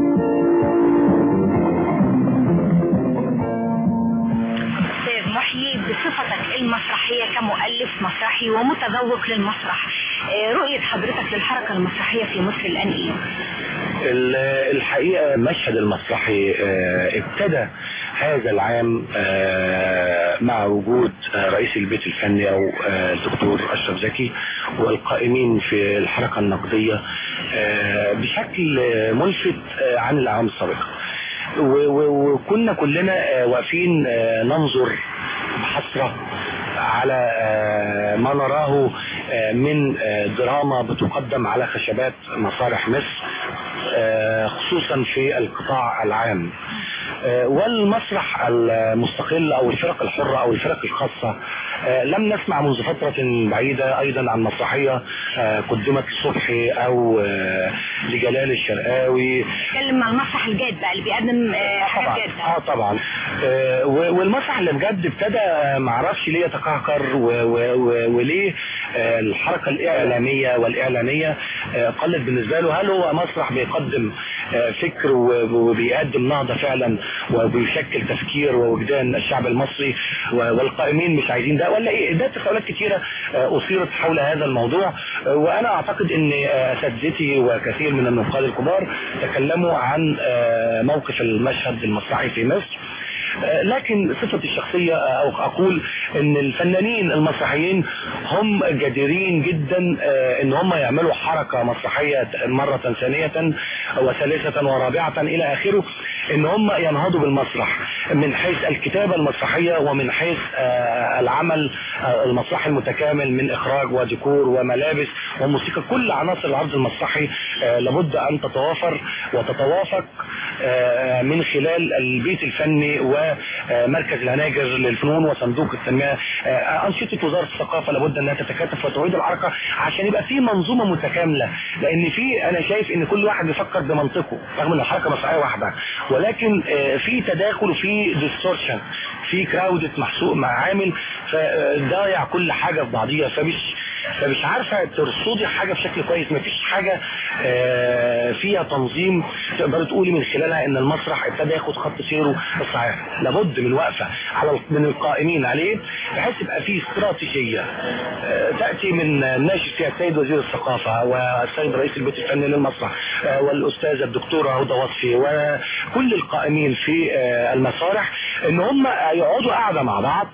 محيي، بصفتك المسرحية كمؤلف مسرحي ومتذوق للمسرح، رؤية حضرتك للحركة المسرحية في مصر الآن ايه؟ الحقيقة المشهد المسرحي ابتدى هذا العام مع وجود رئيس البيت الفني او الدكتور اشرف زكي والقائمين في الحركة النقدية بشكل ملفت عن العام السابق، وكنا كلنا واقفين ننظر بحسرة على ما نراه من دراما بتقدم على خشبات مسارح مصر خصوصا في القطاع العام والمسرح المستقل او الفرق الحرة او الفرق الخاصة. لم نسمع منذ فترة بعيدة ايضا عن مسرحية قدمت لصبحي او لجلال الشرقاوي. تكلم عن المسرح الجاد بقى اللي بيقدم حاجات جادة. اه طبعا. والمسرح اللي بجد ابتدى معرفش ليه يتقهقر وليه الحركة الاعلامية والاعلانية قلت بالنسبة له. هل هو مسرح بيقدم فكر وبيقدم نهضة فعلا وبيشكل تفكير ووجدان الشعب المصري والقائمين مش عايزين ده ولا ايه؟ ده تساؤلات كتيرة اثيرت حول هذا الموضوع، وانا اعتقد ان اساتذتي وكثير من النقاد الكبار تكلموا عن موقف المشهد المسرحي في مصر. لكن صفتي الشخصية او اقول ان الفنانين المسرحيين هم جديرين جدا ان هم يعملوا حركة مسرحية مرة ثانية وثالثة ورابعة الى اخره ان هم ينهضوا بالمسرح من حيث الكتابة المسرحية ومن حيث العمل المسرحي المتكامل من اخراج وديكور وملابس وموسيقى. كل عناصر العرض المسرحي لابد ان تتوافر وتتوافق من خلال البيت الفني ومركز الهناجر للفنون وصندوق التنمية. انشطة وزارة الثقافة لابد انها تتكاتف وتعيد الحركة عشان يبقى في منظومة متكاملة، لان في انا شايف ان كل واحد بيفكر بمنطقه رغم ان الحركة مسرحية واحدة، ولكن في تداخل وفي ديستورشن، في كراودة محسوق مع عامل فضايع كل حاجة في بعضيها، فمش فمش عارفة ترصدي حاجة بشكل كويس. مفيش حاجة فيها تنظيم تقدر تقولي من خلالها ان المسرح ابتدى ياخد خط سيره الصحيح. لابد من وقفة على من القائمين عليه بحيث يبقى فيه استراتيجية تأتي من ناشر فيها السيد وزير الثقافة والسيد رئيس البيت الفني للمسرح والأستاذة الدكتورة هدى وصفي وكل القائمين في المسارح، ان هم يقعدوا قاعدة مع بعض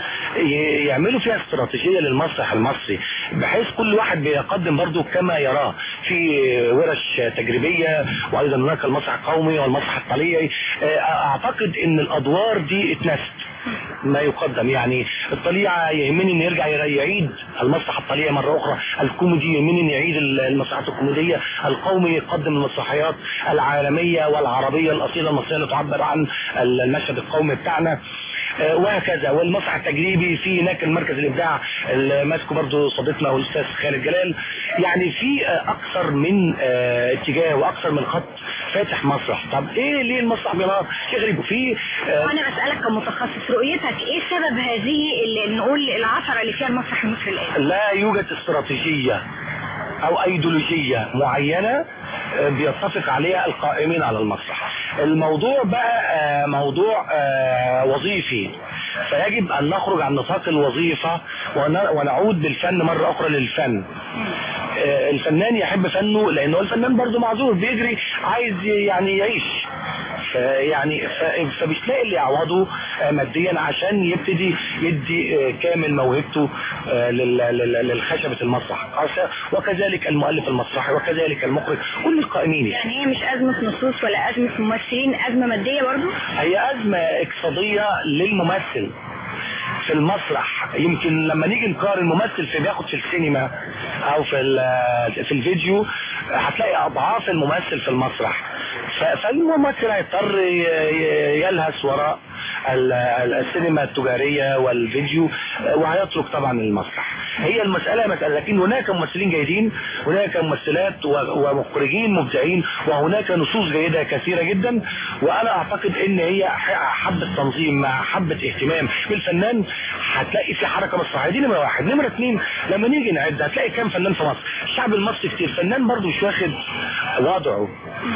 يعملوا فيها استراتيجية للمسرح المصري، بحيث كل واحد بيقدم برضو كما يراه في ورش تجريبية، وايضا هناك المسرح القومي والمسرح الطليعي. اعتقد ان الادوار دي اتنست ما يقدم، يعني الطليعة يهمني ان يرجع يعيد المسرح الطليعي مرة اخرى، الكوميدي يهمني ان يعيد المسرحيات الكوميدية، القومي يقدم المسرحيات العالمية والعربية الاصيلة المصرية اللي تعبر عن المشهد القومي بتاعنا وهكذا. والمسرح التجريبي في هناك المركز الابداع اللي ماسكه برضه صديقنا والاستاذ خالد جلال. يعني في اكثر من اتجاه واكثر من خط فاتح مسرح. طب ايه ليه المسرح بينهار؟ شيء غريب. في وانا بسالك كمتخصص رؤيتك ايه سبب هذه اللي نقول العثره اللي فيها المسرح المصري الان؟ لا يوجد استراتيجيه او ايديولوجيه معينه بيتفق عليها القائمين على المسرح. الموضوع بقى موضوع وظيفي، فيجب ان نخرج عن نطاق الوظيفة ونعود بالفن مرة اخرى للفن. الفنان يحب فنه لانه الفنان برضه معذور بيجري عايز يعني يعيش، يعني فمش لاقي اللي يعوضه ماديا عشان يبتدي يدي كامل موهبته للخشبة المسرح، وكذلك المؤلف المسرحي وكذلك المخرج كل القائمين. يعني هي مش أزمة نصوص ولا أزمة ممثلين، أزمة مادية برضو؟ هي أزمة اقتصادية للممثل في المسرح. يمكن لما نيجي نقارن ممثل في بياخد في السينما او في في الفيديو هتلاقي اضعاف الممثل في المسرح، فالممثل هيضطر يلهث وراء السينما التجارية والفيديو وهيترك طبعا المسرح. هي المسألة مسألة، لكن هناك ممثلين جيدين، هناك ممثلات ومخرجين مبدعين، وهناك نصوص جيدة كثيرة جدا. وانا اعتقد ان هي حبة تنظيم مع حبة اهتمام بالفنان هتلاقي في حركة مسرحية. دي نمرة واحد. نمرة اتنين لما نيجي نعد هتلاقي كام فنان في مصر. الشعب المصري كتير، فنان برضو مش واخد وضعه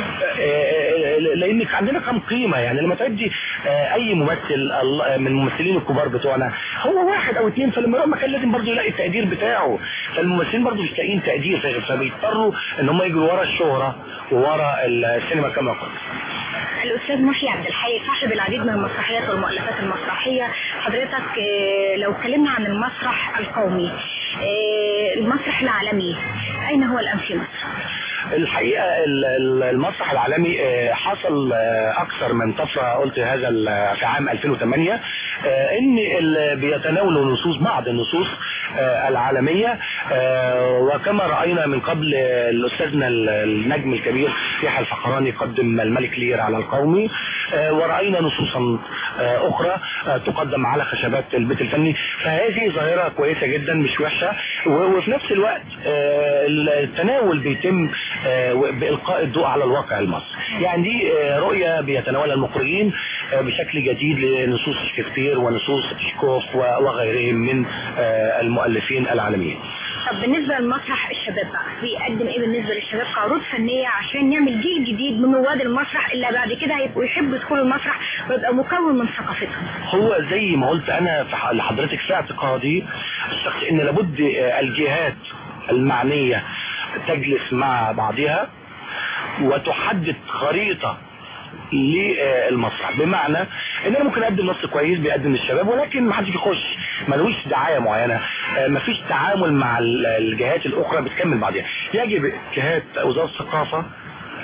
لانك عندنا كم قيمة. يعني لما تعدي اي ممثل من الممثلين الكبار بتوعنا هو واحد او اتنين، فلما يروح مكان لازم برضو يلاقي التقدير بتاعه. فالممثلين برضو مش لاقيين تقدير، فبيضطروا ان هم يجوا ورا الشهرة وورا السينما كما قلت. الأستاذ محي عبد الحي صاحب العديد من المسرحيات والمؤلفات المسرحية، حضرتك لو اتكلمنا عن المسرح القومي المسرح العالمي أين هو الآن في مصر؟ الحقيقة المسرح العالمي حصل أكثر من طفرة، قلت هذا في عام ألفين وثمانية، إن بيتناولوا نصوص بعض النصوص العالمية، وكما رأينا من قبل الأستاذنا النجم الكبير يحيى الفخراني قدم الملك لير على القومي، ورأينا نصوصا أخرى تقدم على خشبات البيت الفني. فهذه ظاهرة كويسة جدا مش وحشة، وفي نفس الوقت التناول بيتم بإلقاء الضوء على الواقع المصري. يعني دي رؤية بيتناولها المخرجين بشكل جديد لنصوص شكسبير ونصوص تشيكوف وغيرهم من المؤلفين العالميين. طب بالنسبة للمسرح الشباب بقى بيقدم ايه بالنسبة للشباب كعروض فنية عشان نعمل جيل جديد من رواد المسرح اللي بعد كده هيبقوا يحبوا يدخلوا المسرح ويبقى مكون من ثقافتهم؟ هو زي ما قلت انا لحضرتك في اعتقادي الشخصي ان لابد الجهات المعنية تجلس مع بعضها وتحدد خريطة للمسرح، بمعنى ان انا ممكن اقدم نص كويس بيقدم للشباب ولكن ما حدش يخش، ملوش دعايه معينه، ما فيش تعامل مع الجهات الاخرى بتكمل بعضها. يجب جهات وزاره الثقافه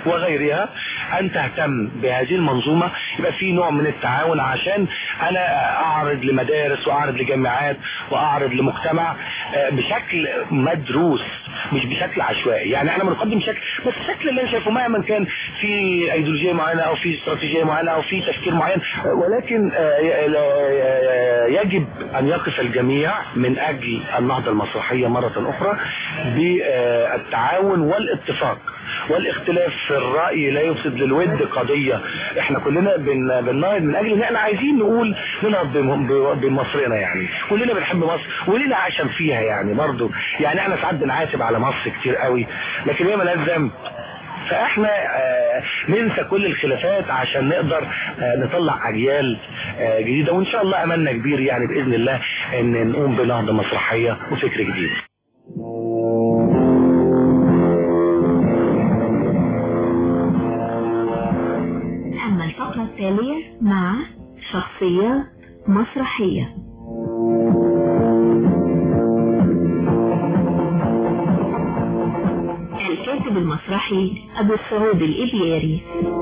وغيرها ان تهتم بهذه المنظومة، يبقى في نوع من التعاون عشان انا اعرض لمدارس واعرض لجامعات واعرض لمجتمع بشكل مدروس مش بشكل عشوائي. يعني انا بنقدم شكل بس الشكل اللي انا شايفه مهما كان في ايديولوجية معينة او في استراتيجية معينة او في تفكير معين، ولكن يجب ان يقف الجميع من اجل النهضة المسرحية مرة اخرى بالتعاون والاتفاق. والاختلاف في الرأي لا يفسد للود قضية. احنا كلنا بننهض من اجل ان احنا عايزين نقول ننهض بمصرنا، يعني كلنا بنحب مصر ولينا عشم فيها يعني برضو. يعني احنا ساعات بنعاتب على مصر كتير قوي لكن هي مالهاش ذنب، فاحنا آه ننسى كل الخلافات عشان نقدر آه نطلع اجيال آه جديدة، وان شاء الله املنا كبير يعني باذن الله ان نقوم بنهضة مسرحية وفكر جديد. أما الفقرة التالية مع شخصيات مسرحية. الكاتب المسرحي أبو السعود الإبياري.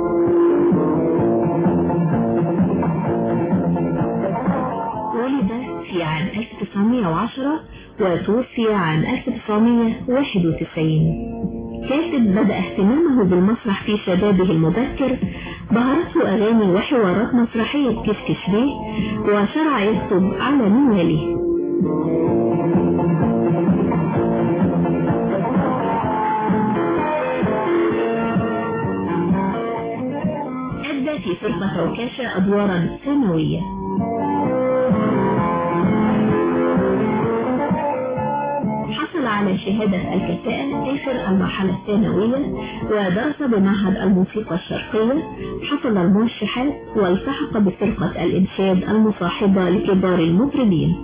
ولد في عام ألف وتسعمائة وعشرة وتوفي عام ألف وتسعمائة وواحد وتسعين. كاتب بدأ اهتمامه بالمسرح في شبابه المبكر، ظهرته أغاني وحوارات مسرحية كيف كيف بيه، وشرع يكتب على منواله. أدى في فرقة عكاشة أدوارا ثانوية. حصل على شهادة الكفاءة آخر المرحلة الثانوية، ودرس بمعهد الموسيقى الشرقية، حصل المرشحات والتحق بفرقة الإنشاد المصاحبة لكبار المطربين.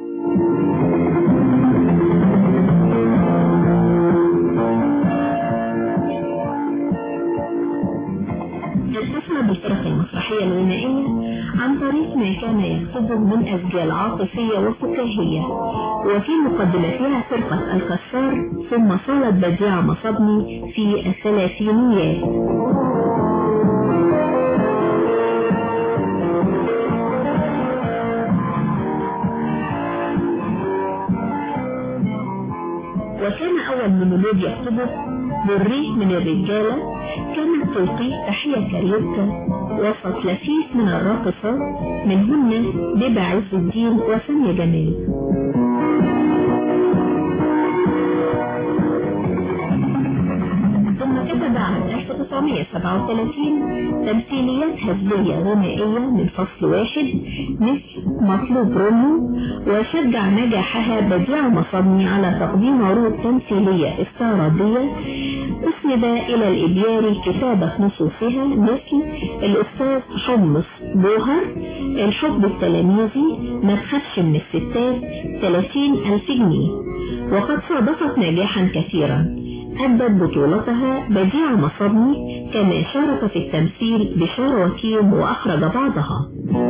اتصل بالفرق المسرحية الغنائية عن طريق ما كان يكتبه من أسجال عاطفية وفكاهية، وفي مقدمتها فرقة الكسار، ثم صالت بديعة مصبني في الثلاثينيات. وكان أول مونولوج يكتبه بالريح من الرجالة، كانت تلقيه تحية كاريوكا وسط لفيف من الراقصات، منهن بيبة عز الدين وسامية جمال. ثم كتب عام ألف وتسعمائة وسبعة وثلاثين تمثيليات هزلية غنائية من فصل واحد مثل مطلوب روميو، وشجع نجاحها بديعة مصبني على تقديم عروض تمثيلية استعراضية أسند إلى الإبياري كتابة نصوصها مثل الأستاذ حمص بوهر، الحب التلاميذي، ما تخافش من الستات، ثلاثين ألف جنيه. وقد صادفت نجاحا كثيرا، أدت بطولتها بديعة مصبني، كما شارك في التمثيل بشار وكيم وأخرج بعضها.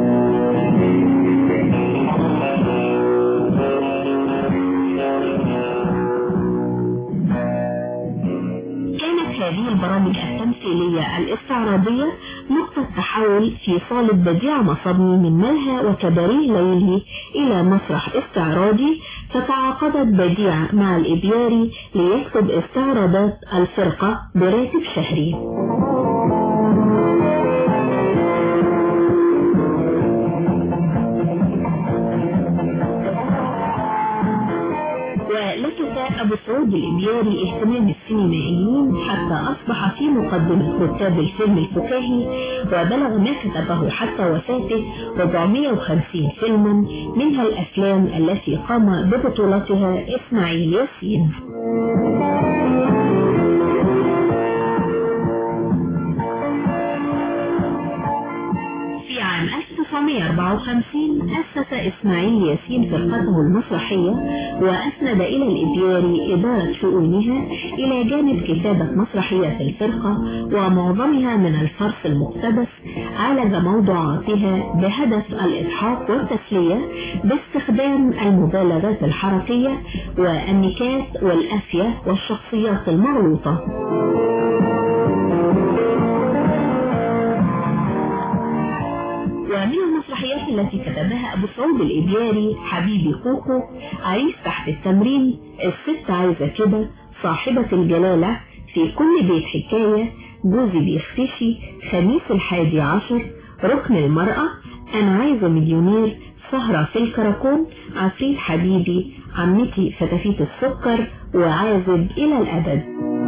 هذه البرامج التمثيلية الاستعراضية نقطة تحول في صالة بديعة مصبني من ملهى وكباريه ليلي إلى مسرح استعراضي، فتعاقدت بديعة مع الإبياري ليكتب استعراضات الفرقة براتب شهري. ولفت أبو سعود الإبياري اهتمام السينمائيين حتى أصبح في مقدمة كتاب الفيلم الفكاهي، وبلغ ما كتبه حتى وفاته أربعمائة وخمسين فيلما، منها الأفلام التي قام ببطولتها إسماعيل ياسين. في عام ألف وتسعمائة وأربعة وخمسين أسس إسماعيل ياسين فرقته المسرحية، وأسند إلى الإبياري إدارة شؤونها إلى جانب كتابة مسرحيات الفرقة، ومعظمها من الفرس المقتبس عالج موضوعاتها بهدف الإضحاك والتسلية باستخدام المبالغات الحركية والنكات والأفية والشخصيات المغلوطة. ومن المسرحيات التي كتبها أبو سعود الإبياري حبيبي كوكو، عريس تحت التمرين، الست عايزة كده، صاحبة الجلالة، في كل بيت حكاية، جوزي بيختشي، خميس الحادي عشر، ركن المرأة، أنا عايزة مليونير، سهرة في الكراكون، عفريت حبيبي، عمتي فتافيت السكر، وعازب إلى الأبد.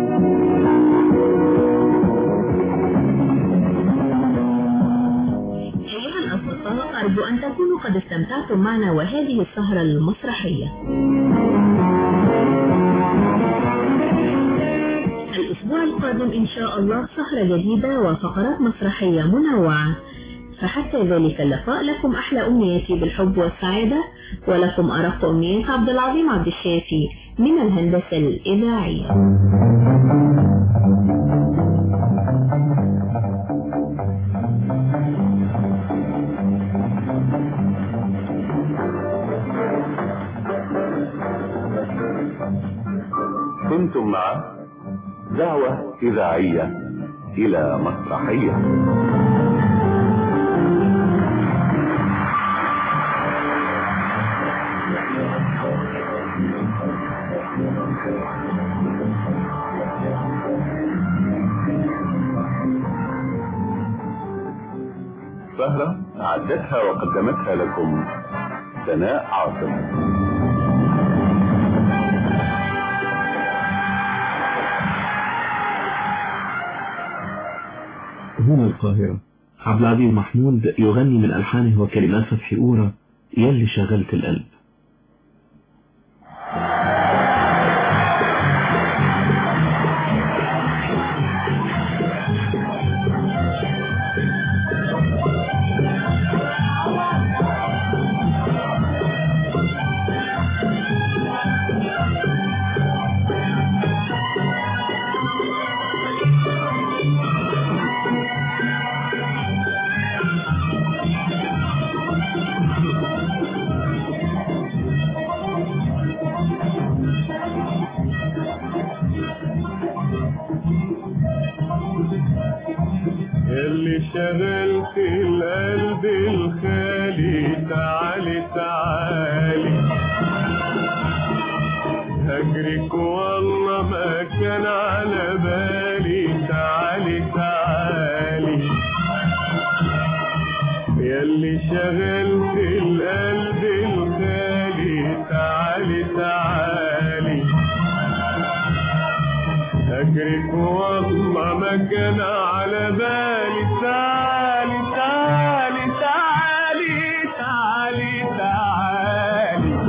أيها الأصدقاء، أرجو أن تكونوا قد استمتعتم معنا وهذه السهرة المسرحية. الأسبوع القادم إن شاء الله سهرة جديدة وفقرات مسرحية منوعة، فحتى ذلك اللقاء لكم أحلى أمنياتي بالحب والسعادة، ولكم أرق أمنيات عبد العظيم عبد الشافي من الهندسة الإذاعية. كنتم مع دعوة إذاعية إلى مسرحية. سهرة أعدتها وقدمتها لكم سناء عاصم. هنا القاهرة. عبد العزيز محمود يغني من ألحانه وكلمات فتحي أورا يلي شغلت القلب. اللي شغلت القلب الخالي، تعالي تعالي هجرك والله ما كان على بالي، تعالي تعالي ياللي شغلت القلب الخالي، تعالي تعالي هجرك والله ما كان على بالي، تعالي تعالي تعالي تعالي تعالي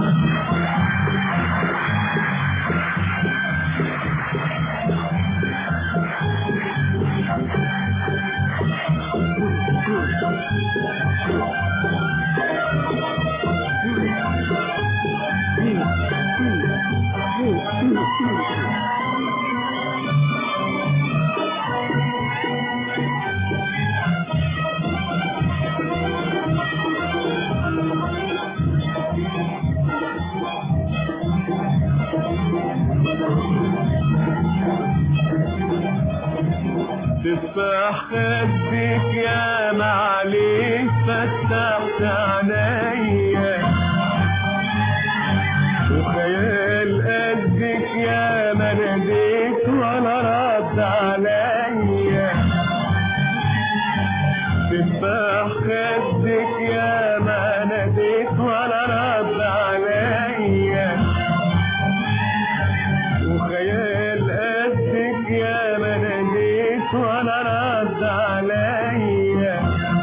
تفاح خدك يا معلي، فتحت عينيا وخيال قدك يا ما ناديت ولا رد عليا، تفاح خدك يا ما ناديت ولا رد عليا وخيال قدك يا ما ناديت ولا رد عليا،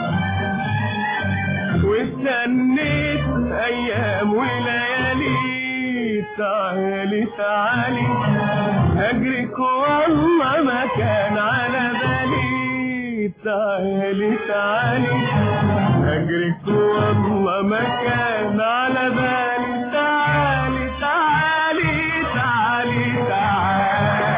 واستنيت ايام وليالي، تعالي تعالي هجرك والله ما كان على بالي، تعالي تعالي هجرك والله ما كان على بالي، تعالي تعالي تعالي تعالي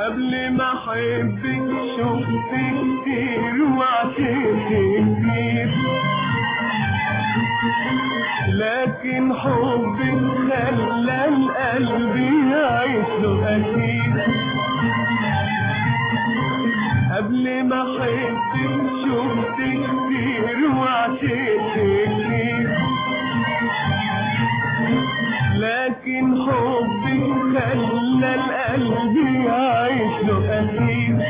قبل ما احبك شفت كتير وعشقت كتير، لكن حبك خلى القلب يعيش له أسير. قبل ما احبك شفت كتير وعشقت كتير، لكن حبك خلى القلب يعيش له أسير.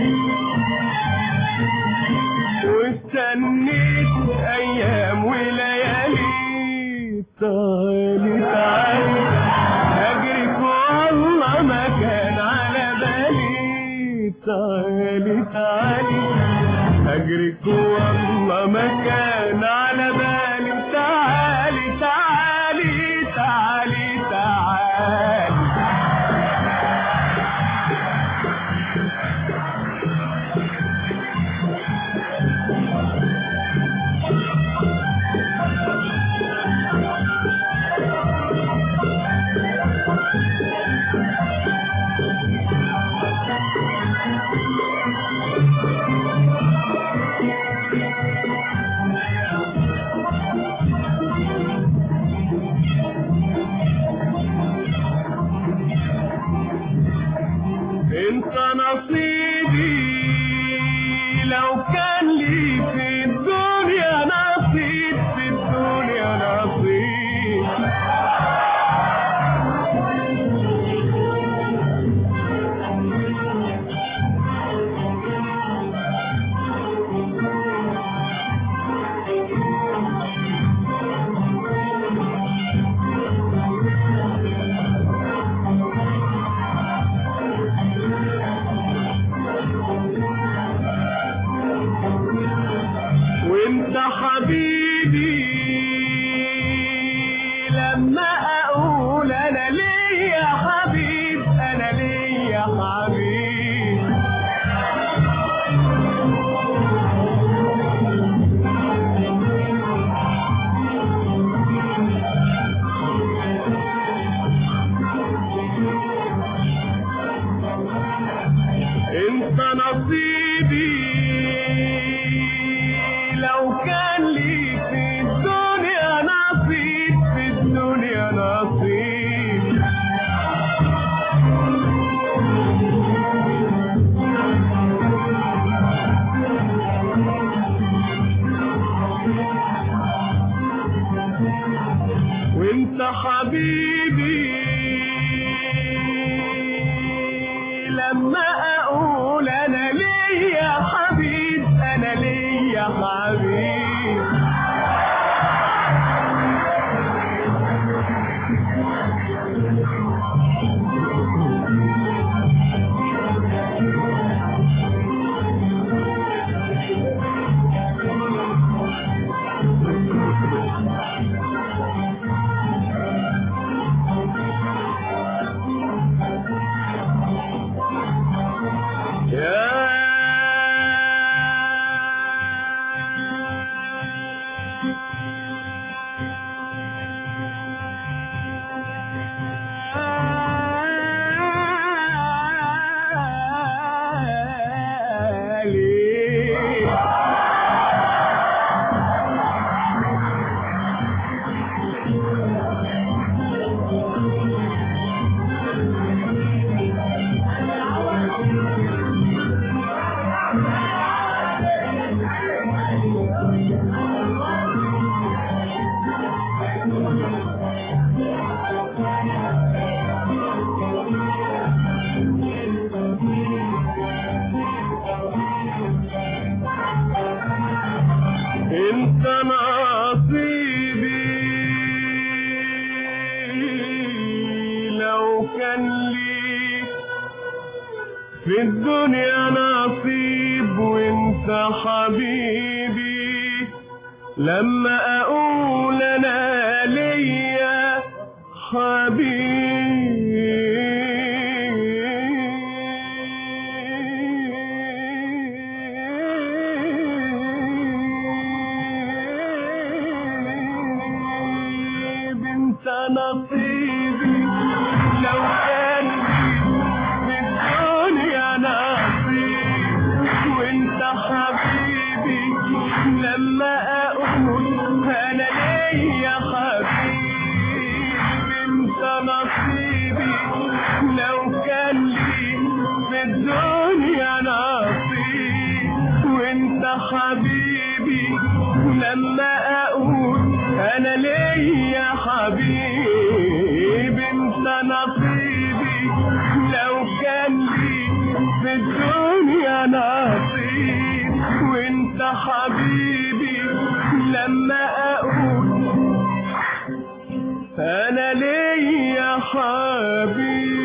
واستنيت أيام وليالي، تعالي تعالي أجرك والله ما كان على بالي، تعالي تعالي أجرك والله ما كان على بالي، تعالي تعالي تعالي تعالي. انت نصيبي لو كان لي في الدنيا نصيب، في الدنيا نصيب. وانت حبيبي لما اقول انا ليا حبيب، انا ليا حبيب. انت نصيبي لو كان لي في الدنيا نصيب، في الدنيا نصيب. وانت حبيبي لما اقول انا ليا حبيب، انا ليا حبيب. انت نصيبي لو كان لي في الدنيا نصيب، وانت حبيبي لما اقول انا ليا حبيب. انت نصيبي لو كان في الدنيا نصيب، لما اقول انا ليا حبيبي انت نصيبي لو كان لي في الدنيا نصيب وانت حبيبي لما اقول انا ليا حبيبي انت نصيبي لو كان لي في الدنيا نصيب وانت حبيبي لما اقول انا ليا حبيبي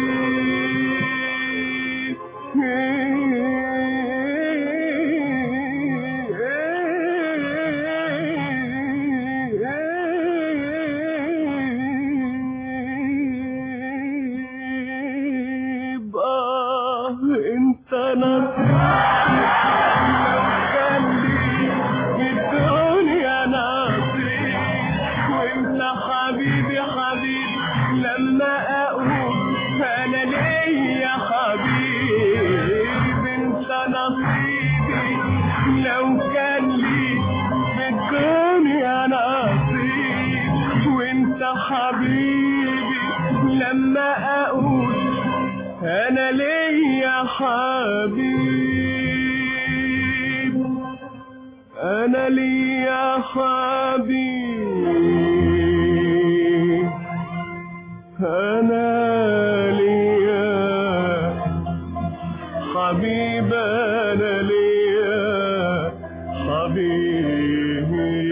انت نصيب لو كان لي في الدنيا نصيب وانت حبيبي حبيبي لما اقول انا ليا حبيبي انت نصيبي لو كان لي في الدنيا نصيب وانت حبيبي لما اقول انا ليا حبيب انا ليا حبيب انا ليا حبيب انا ليا حبيب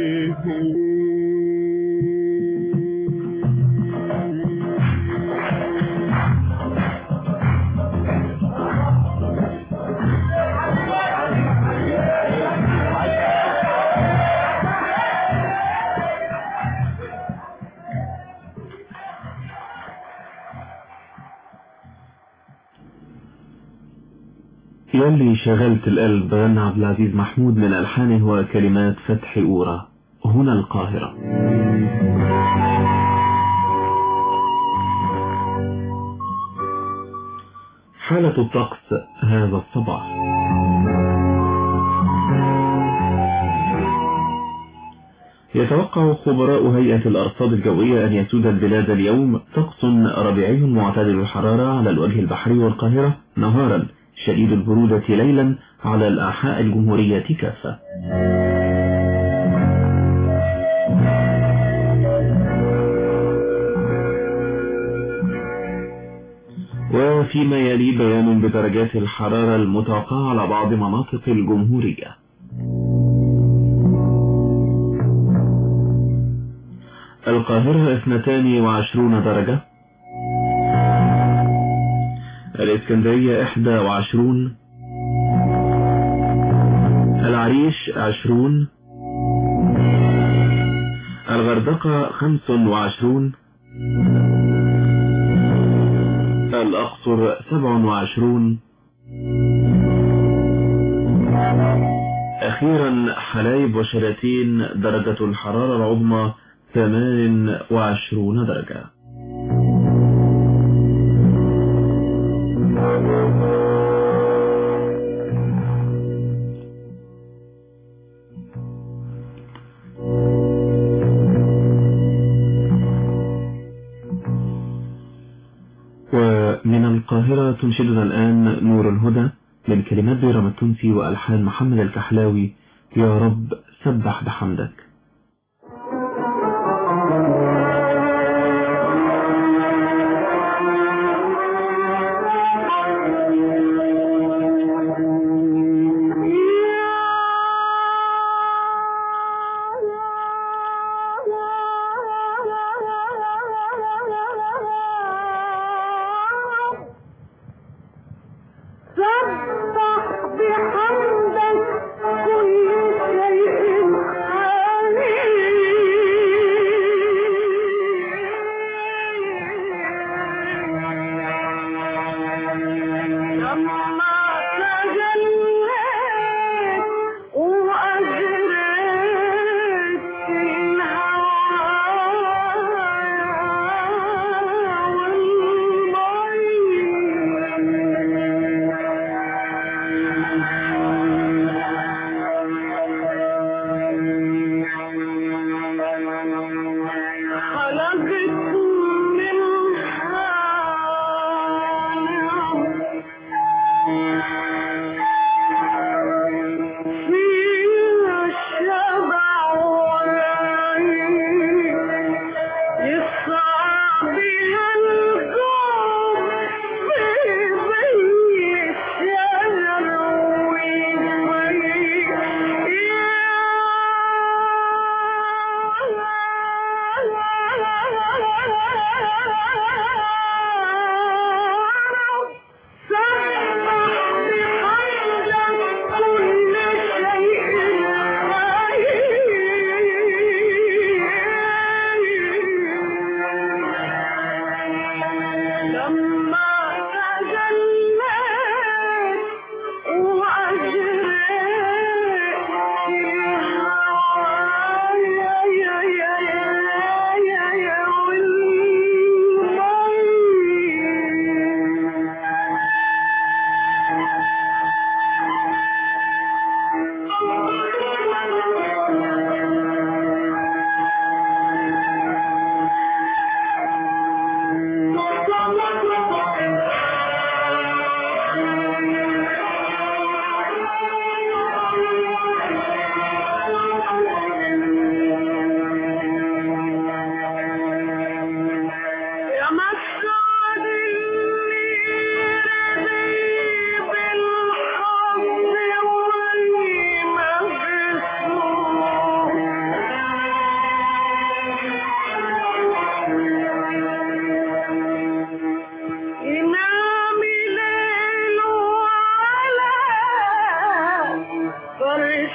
يلي شغلت القلب غنى عبد العزيز محمود من ألحانه وكلمات فتحي أورا. هنا القاهرة. حالة الطقس هذا الصباح. يتوقع خبراء هيئة الأرصاد الجوية أن يسود البلاد اليوم طقس ربيعي معتدل الحرارة على الوجه البحري والقاهرة نهارا، شديد البرودة ليلا على الأنحاء الجمهورية كافة. وفيما يلي بيان بدرجات الحرارة المتوقعة على بعض مناطق الجمهورية. القاهرة اثنتان وعشرون درجة، الإسكندرية إحدى وعشرون، العريش عشرون، الغردقة خمس وعشرون، الأقصر سبع وعشرون، أخيرا حلايب وشلاتين درجة الحرارة العظمى ثمان وعشرون درجة. ومن القاهرة تنشدنا الآن نور الهدى من كلمات بيرام التونسي وألحان محمد الكحلاوي. يا رب سبح بحمدك.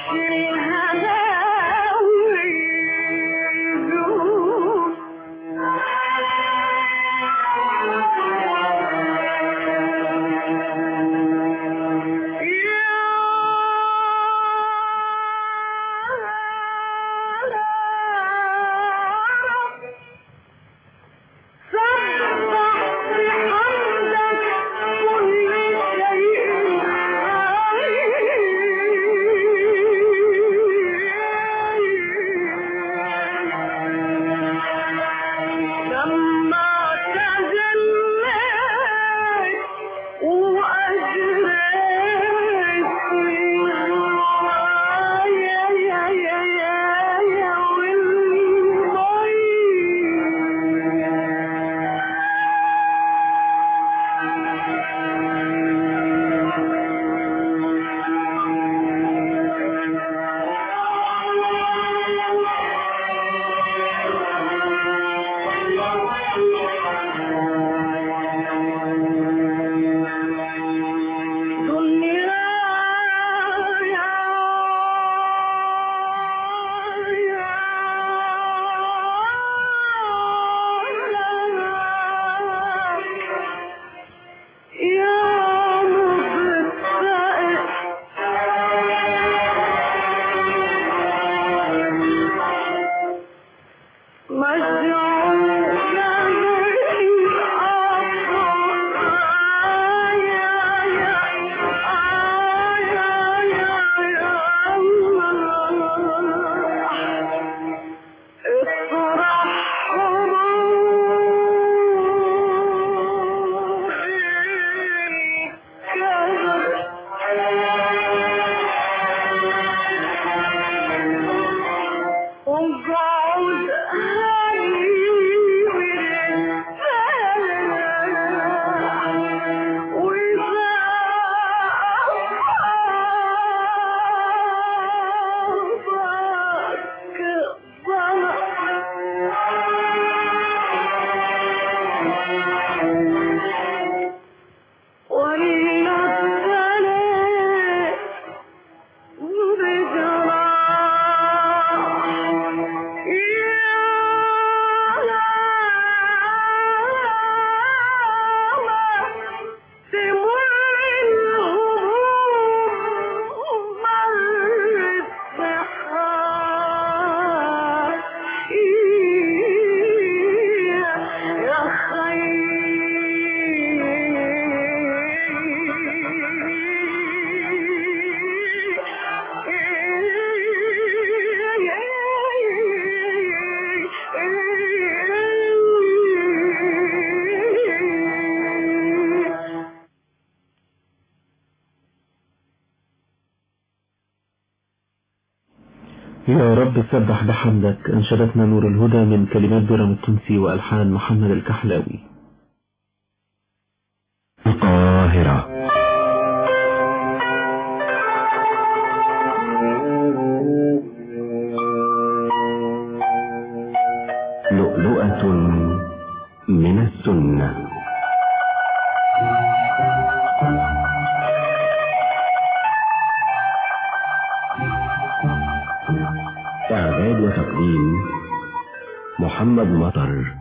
يا رب سبح بحمدك. انشدتنا نور الهدى من كلمات بيرام التونسي والحان محمد الكحلاوي. القاهرة. لؤلؤة من السنة. إعداد وتقديم محمد مطر.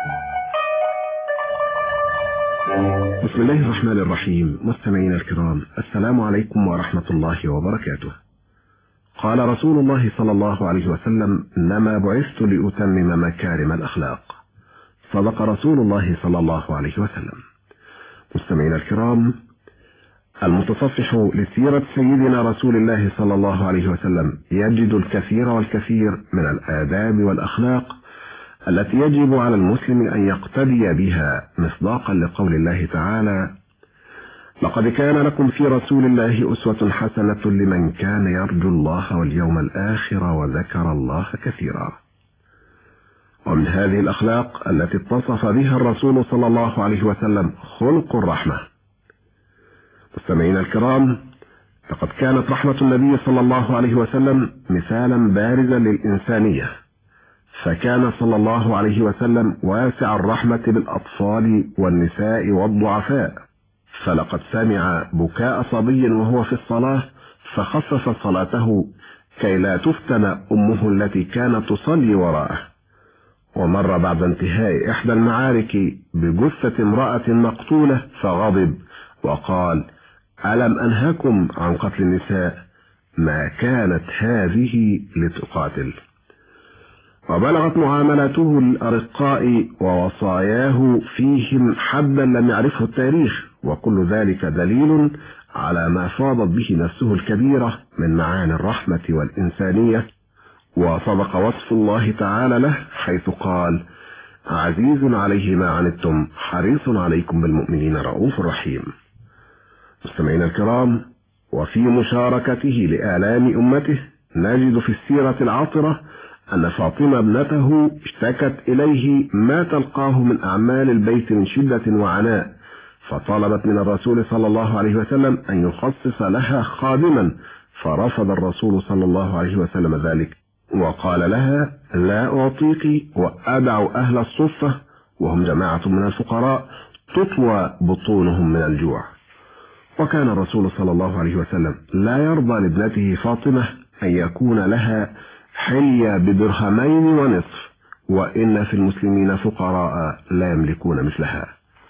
بسم الله الرحمن الرحيم. مستمعينا الكرام، السلام عليكم ورحمة الله وبركاته. قال رسول الله صلى الله عليه وسلم: إنما بعثت لأتمم مكارم الأخلاق. صدق رسول الله صلى الله عليه وسلم. مستمعينا الكرام، المتصفح لسيرة سيدنا رسول الله صلى الله عليه وسلم يجد الكثير والكثير من الآداب والأخلاق التي يجب على المسلم أن يقتدي بها، مصداقا لقول الله تعالى: لقد كان لكم في رسول الله أسوة حسنة لمن كان يرجو الله واليوم الآخر وذكر الله كثيرا. ومن هذه الأخلاق التي اتصف بها الرسول صلى الله عليه وسلم خلق الرحمة. مستمعينا الكرام، لقد كانت رحمة النبي صلى الله عليه وسلم مثالا بارزا للإنسانية، فكان صلى الله عليه وسلم واسع الرحمة بالأطفال والنساء والضعفاء، فلقد سمع بكاء صبي وهو في الصلاة فخفف صلاته كي لا تفتن أمه التي كانت تصلي وراءه. ومر بعد انتهاء إحدى المعارك بجثة امرأة مقتولة فغضب وقال: ألم أنهكم عن قتل النساء؟ ما كانت هذه لتقاتل. وبلغت معاملته الأرقاء ووصاياه فيهم حدا لم يعرفه التاريخ، وكل ذلك دليل على ما فاضت به نفسه الكبيرة من معاني الرحمة والإنسانية. وصدق وصف الله تعالى له حيث قال: عزيز عليه ما عنتم حريص عليكم بالمؤمنين رؤوف رحيم. مستمعينا الكرام، وفي مشاركته لآلام أمته نجد في السيرة العطرة أن فاطمة ابنته اشتكت إليه ما تلقاه من أعمال البيت من شدة وعناء، فطلبت من الرسول صلى الله عليه وسلم أن يخصص لها خادما، فرفض الرسول صلى الله عليه وسلم ذلك وقال لها: لا أعطيك وأدع أهل الصفة وهم جماعة من الفقراء تطوى بطونهم من الجوع. وكان الرسول صلى الله عليه وسلم لا يرضى لابنته فاطمة أن يكون لها حلية بدرهمين ونصف، وإن في المسلمين فقراء لا يملكون مثلها.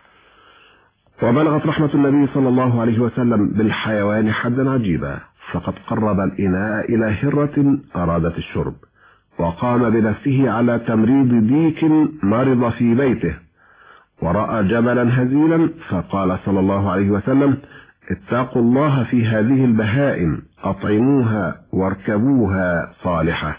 وبلغت رحمة النبي صلى الله عليه وسلم بالحيوان حدا عجيبا، فقد قرب الإناء إلى هرة أرادت الشرب، وقام بنفسه على تمريض ديك مرض في بيته، ورأى جبلا هزيلا فقال صلى الله عليه وسلم: اتقوا الله في هذه البهائم، أطعموها واركبوها صالحة.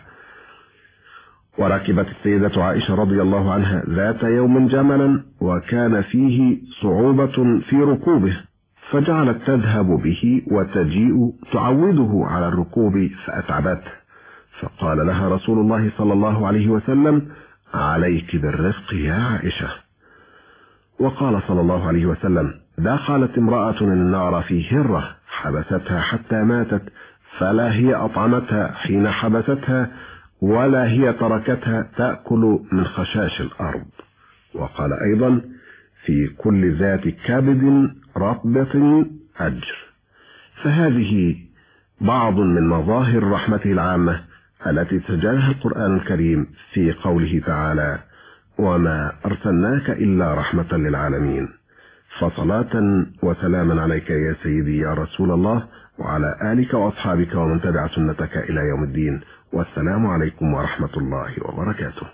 وركبت السيدة عائشة رضي الله عنها ذات يوم جملا وكان فيه صعوبة في ركوبه، فجعلت تذهب به وتجيء تعوده على الركوب فأتعبته، فقال لها رسول الله صلى الله عليه وسلم: عليك بالرفق يا عائشة. وقال صلى الله عليه وسلم: دخلت امرأة النار في هرة حبستها حتى ماتت، فلا هي أطعمتها حين حبستها ولا هي تركتها تأكل من خشاش الأرض. وقال أيضا: في كل ذات كبد رطبة أجر. فهذه بعض من مظاهر رحمته العامة التي سجلها القرآن الكريم في قوله تعالى: وما أرسلناك إلا رحمة للعالمين. فصلاة وسلاما عليك يا سيدي يا رسول الله، وعلى آلك وأصحابك ومن تبع سنتك إلى يوم الدين، والسلام عليكم ورحمة الله وبركاته.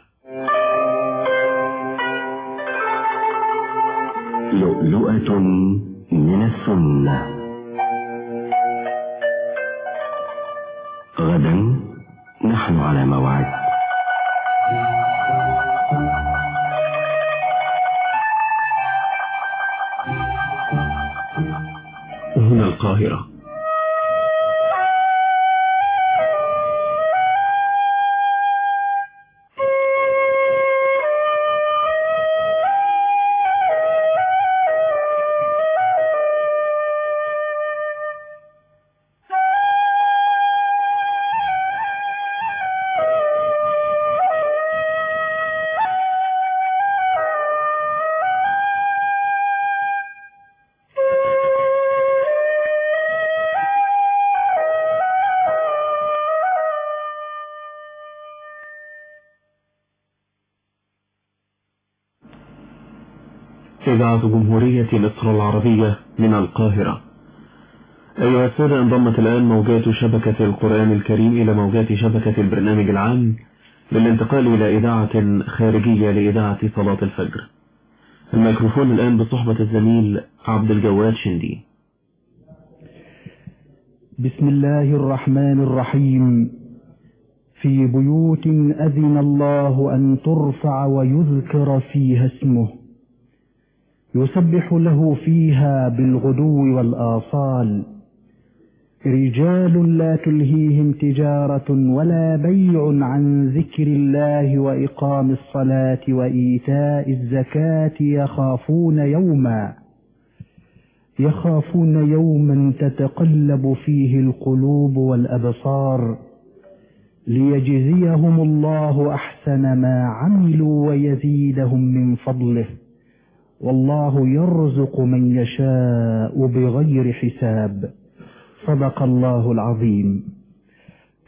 لؤلؤة من السنة. غدا نحن على موعد. هنا القاهرة. إذاعة جمهورية مصر العربية من القاهرة. أيها السادة، انضمت الآن موجات شبكة القرآن الكريم إلى موجات شبكة البرنامج العام للانتقال إلى إذاعة خارجية لإذاعة صلاة الفجر. الميكروفون الآن بصحبة الزميل عبد الجواد شندي. بسم الله الرحمن الرحيم. في بيوت أذن الله أن ترفع ويذكر فيها اسمه يسبح له فيها بالغدو والآصال رجال لا تلهيهم تجارة ولا بيع عن ذكر الله وإقام الصلاة وإيتاء الزكاة يخافون يوما يخافون يوما تتقلب فيه القلوب والأبصار ليجزيهم الله أحسن ما عملوا ويزيدهم من فضله والله يرزق من يشاء بغير حساب. صدق الله العظيم.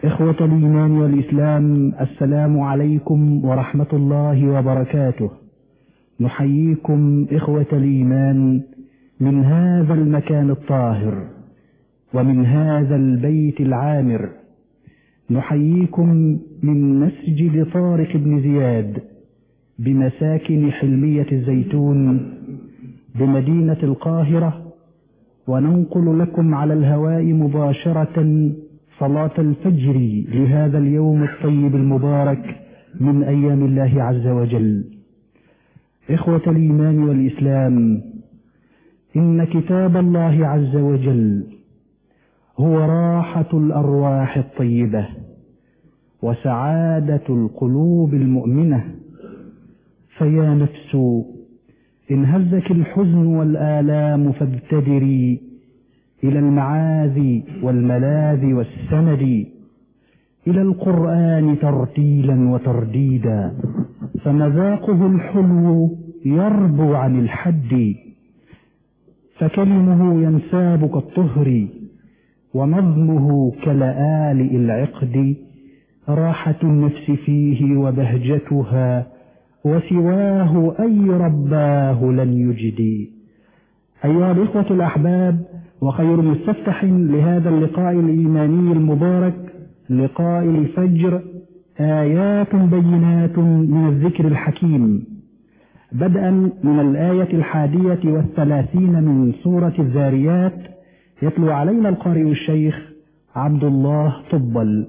إخوة الإيمان والإسلام، السلام عليكم ورحمة الله وبركاته. نحييكم إخوة الإيمان من هذا المكان الطاهر ومن هذا البيت العامر. نحييكم من مسجد طارق بن زياد بمساكن حلمية الزيتون بمدينة القاهرة، وننقل لكم على الهواء مباشرة صلاة الفجر لهذا اليوم الطيب المبارك من أيام الله عز وجل. إخوة الإيمان والإسلام، إن كتاب الله عز وجل هو راحة الأرواح الطيبة وسعادة القلوب المؤمنة. فيا نفس إن هزك الحزن والآلام فابتدري إلى المعاذ والملاذ والسند، إلى القرآن ترتيلا وترديدا، فمذاقه الحلو يربو عن الحد، فكلمه ينساب كالطهر ونظمه كلآلئ العقد. راحة النفس فيه وبهجتها، وسواه أي رباه لن يجدي. أيها الإخوة الأحباب، وخير مستفتح لهذا اللقاء الإيماني المبارك لقاء الفجر آيات بينات من الذكر الحكيم، بدءا من الآية الحادية والثلاثين من سورة الذاريات. يتلو علينا القارئ الشيخ عبد الله طبل.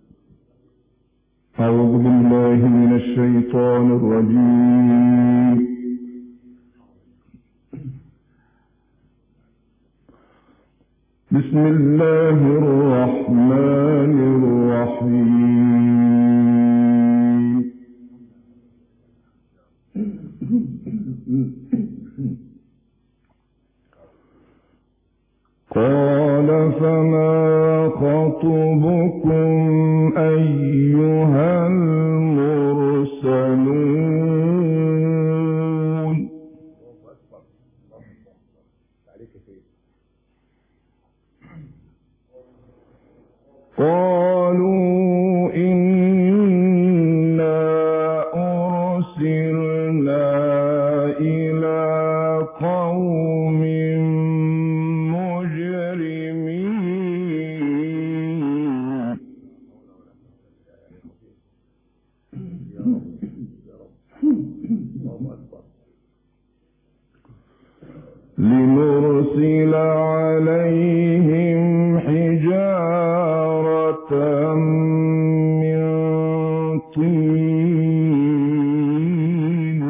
أعوذ بالله من الشيطان الرجيم. بسم الله الرحمن الرحيم. قال فما خطبكم أيها المرسلون. قالوا إنا أرسلنا إلى قوم مجرمين. لنرسل عليهم حجارة من طين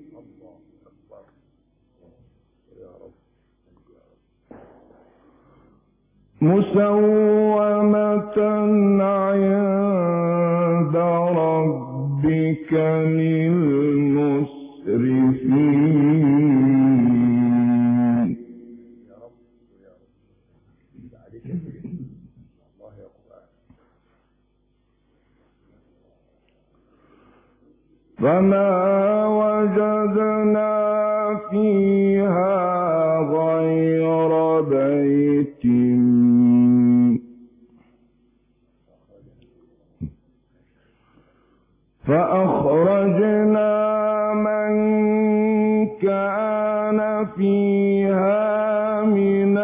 مسومة عند ربك للمسرفين. فما وجدنا فيها غير بيت فأخرجنا من كان فيها من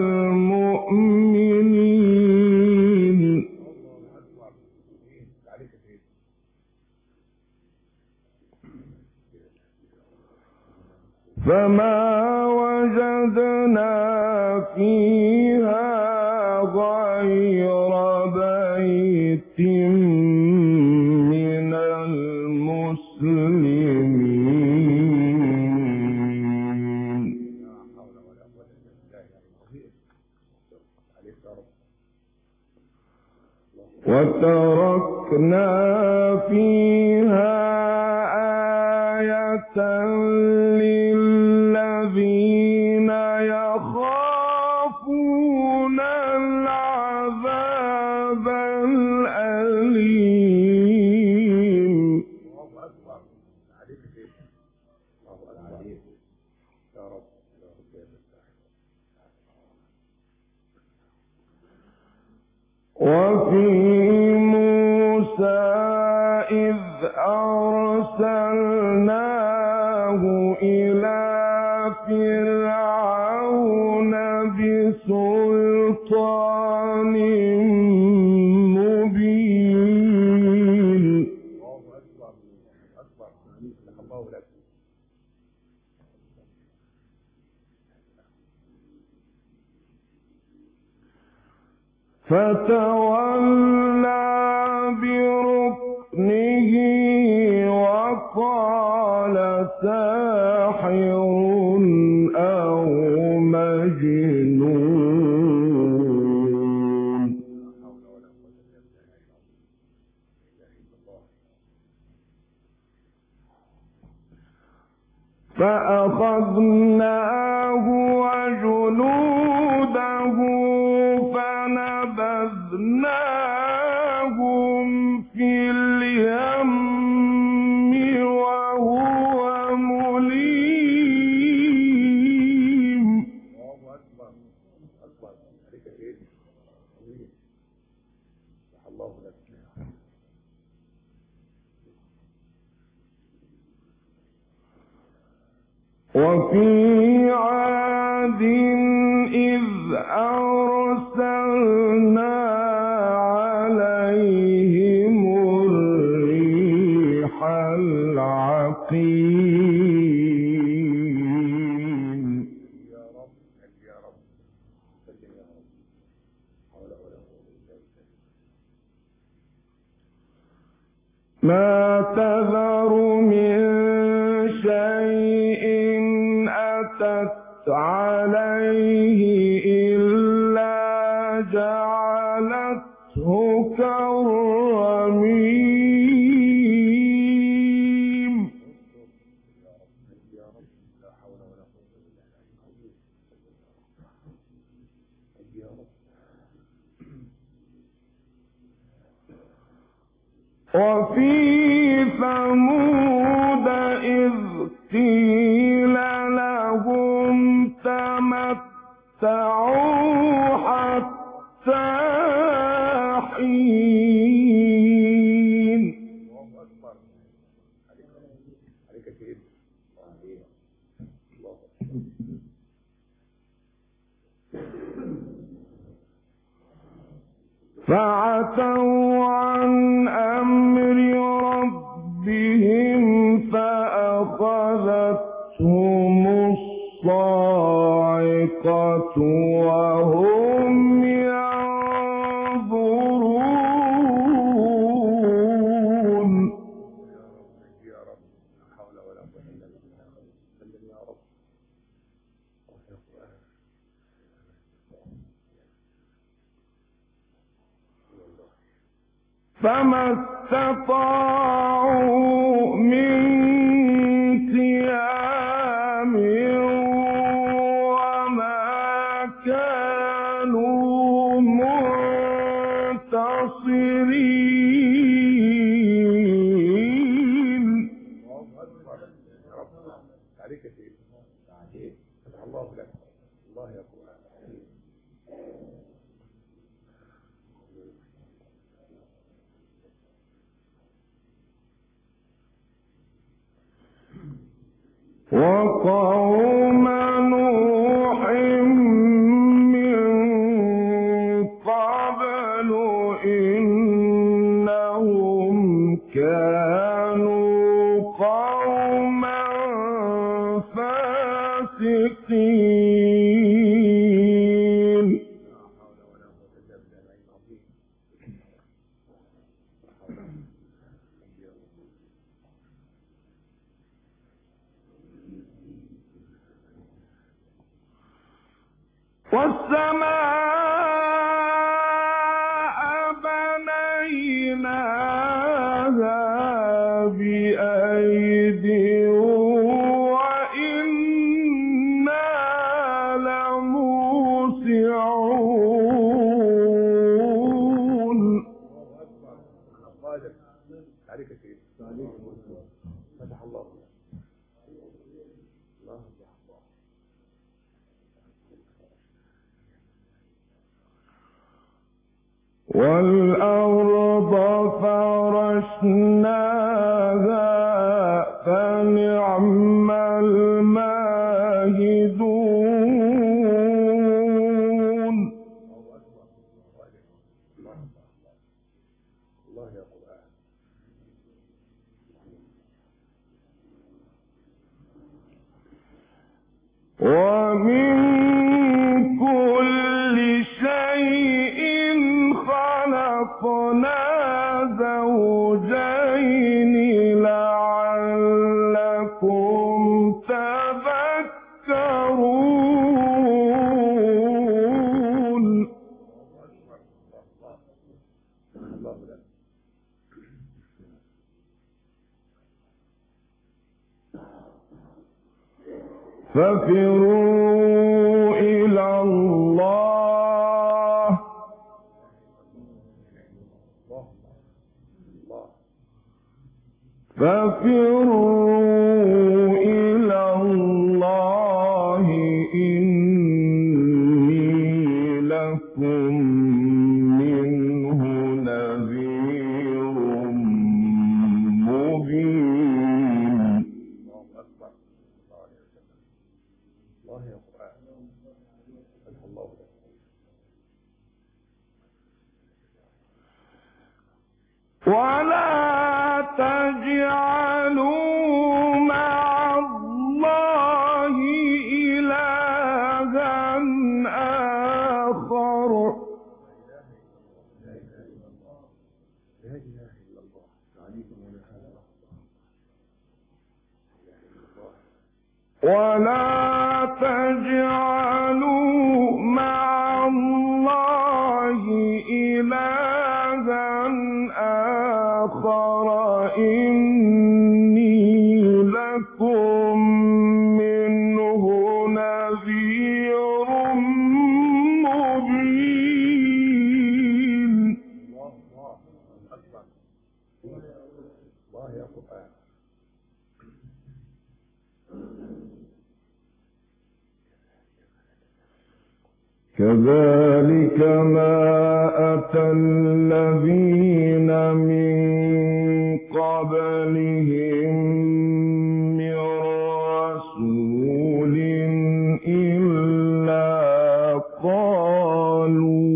المؤمنين. فما وجدنا فيها غير بيت من المسلمين. وتركنا فيها آية للذين يخافون العذاب الأليم. وفي أرسلناه إلى فرعون بسلطان مبين. فتولى بركنه وقال ساحر أو مجنون. فأخذناه وجنوده فنبذناهم في اليم وهو مليم. وفي عاد إذ أرسلنا عليهم الريح العقيم. ما تذر من شيء أتت عليه إلا جعلته كالرميم. وفي ثمود إذ قيل لهم تمتعوا حتى حين. فعتوا عن أمر ربهم فأخذتهم الصاعقة وهم ينظرون. فما استطاعوا من قيام وما كانوا منتصرين. وقوم نوح من قبل إنهم كانوا قوما فاسقين. والسماء بنيناها بأيد وإنا لموسعون. فتح الله. والأرض فرشناها ففروا إلى الله ففروا إلى الله إني لكم منه نذير مبين. ولا تجعلوا مع الله إلها آخر ولا تجعلوا مع الله إلها آخر إني لكم منه نذير مبين. كذلك ما أتى الذين من قبلهم من رسول إلا قالوا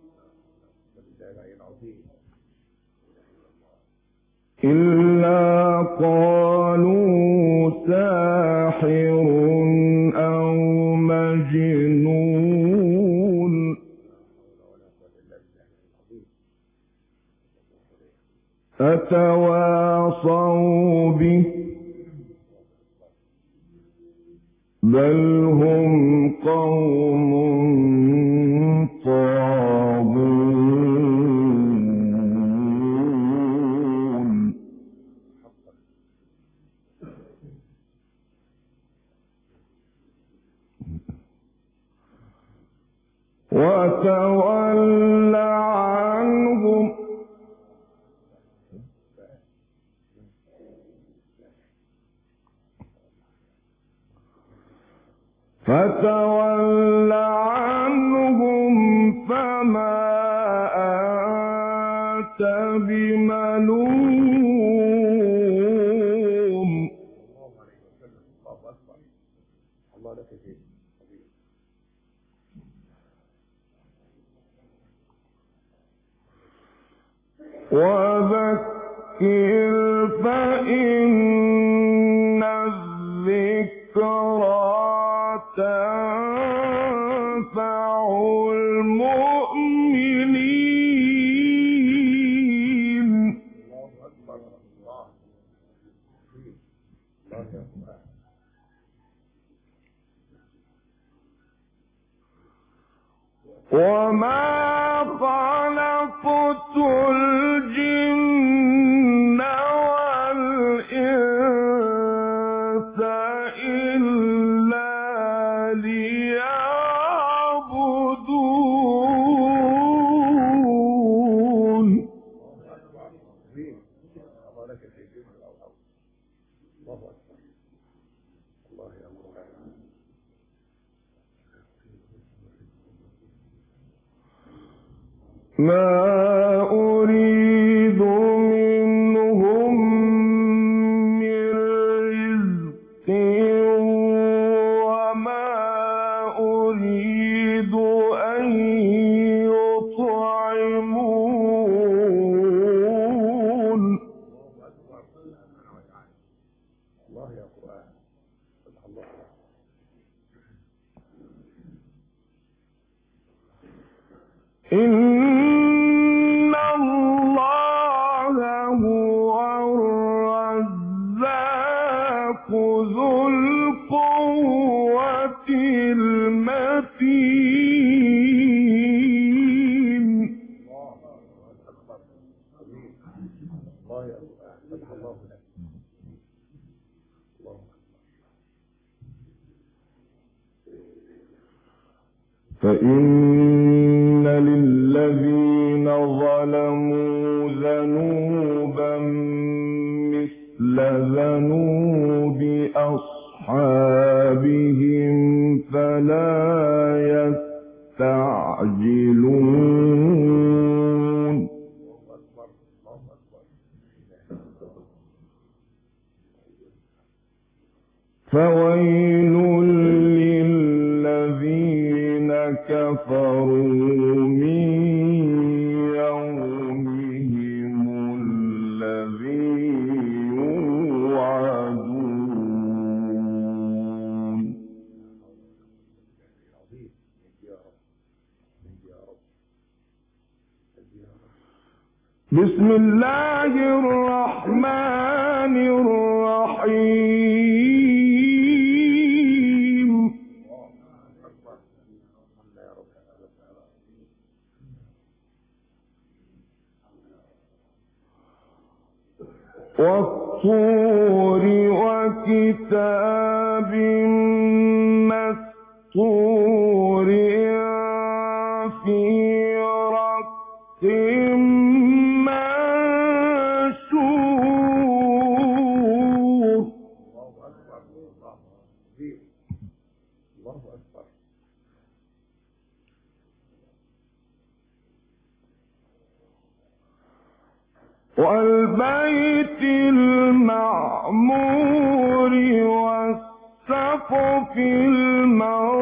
إلا قالوا ساحر أو مجنون أتواصوا به بل هم قوم طاغون. وتول عنهم فتول عنهم فما أنت بملوم. وذكر فإن الذكرى تنفع المؤمنين. وما خلقت الجن والإنس إلا ليعبدون. ما أريد منهم من رزق وما أريد أن يطعمون. إن الله هو الرزاق ذو القوة المتين. للذين ظلموا ذنوبا مثل ذنوب أصحابهم فلا يستعجلون فويل للذين كفروا من يومهم الذي يوعدون بسم الله الرحمن الرحيم والطور وكتاب مسطور في رق منشور والبيت المعمور والسقف المرفوع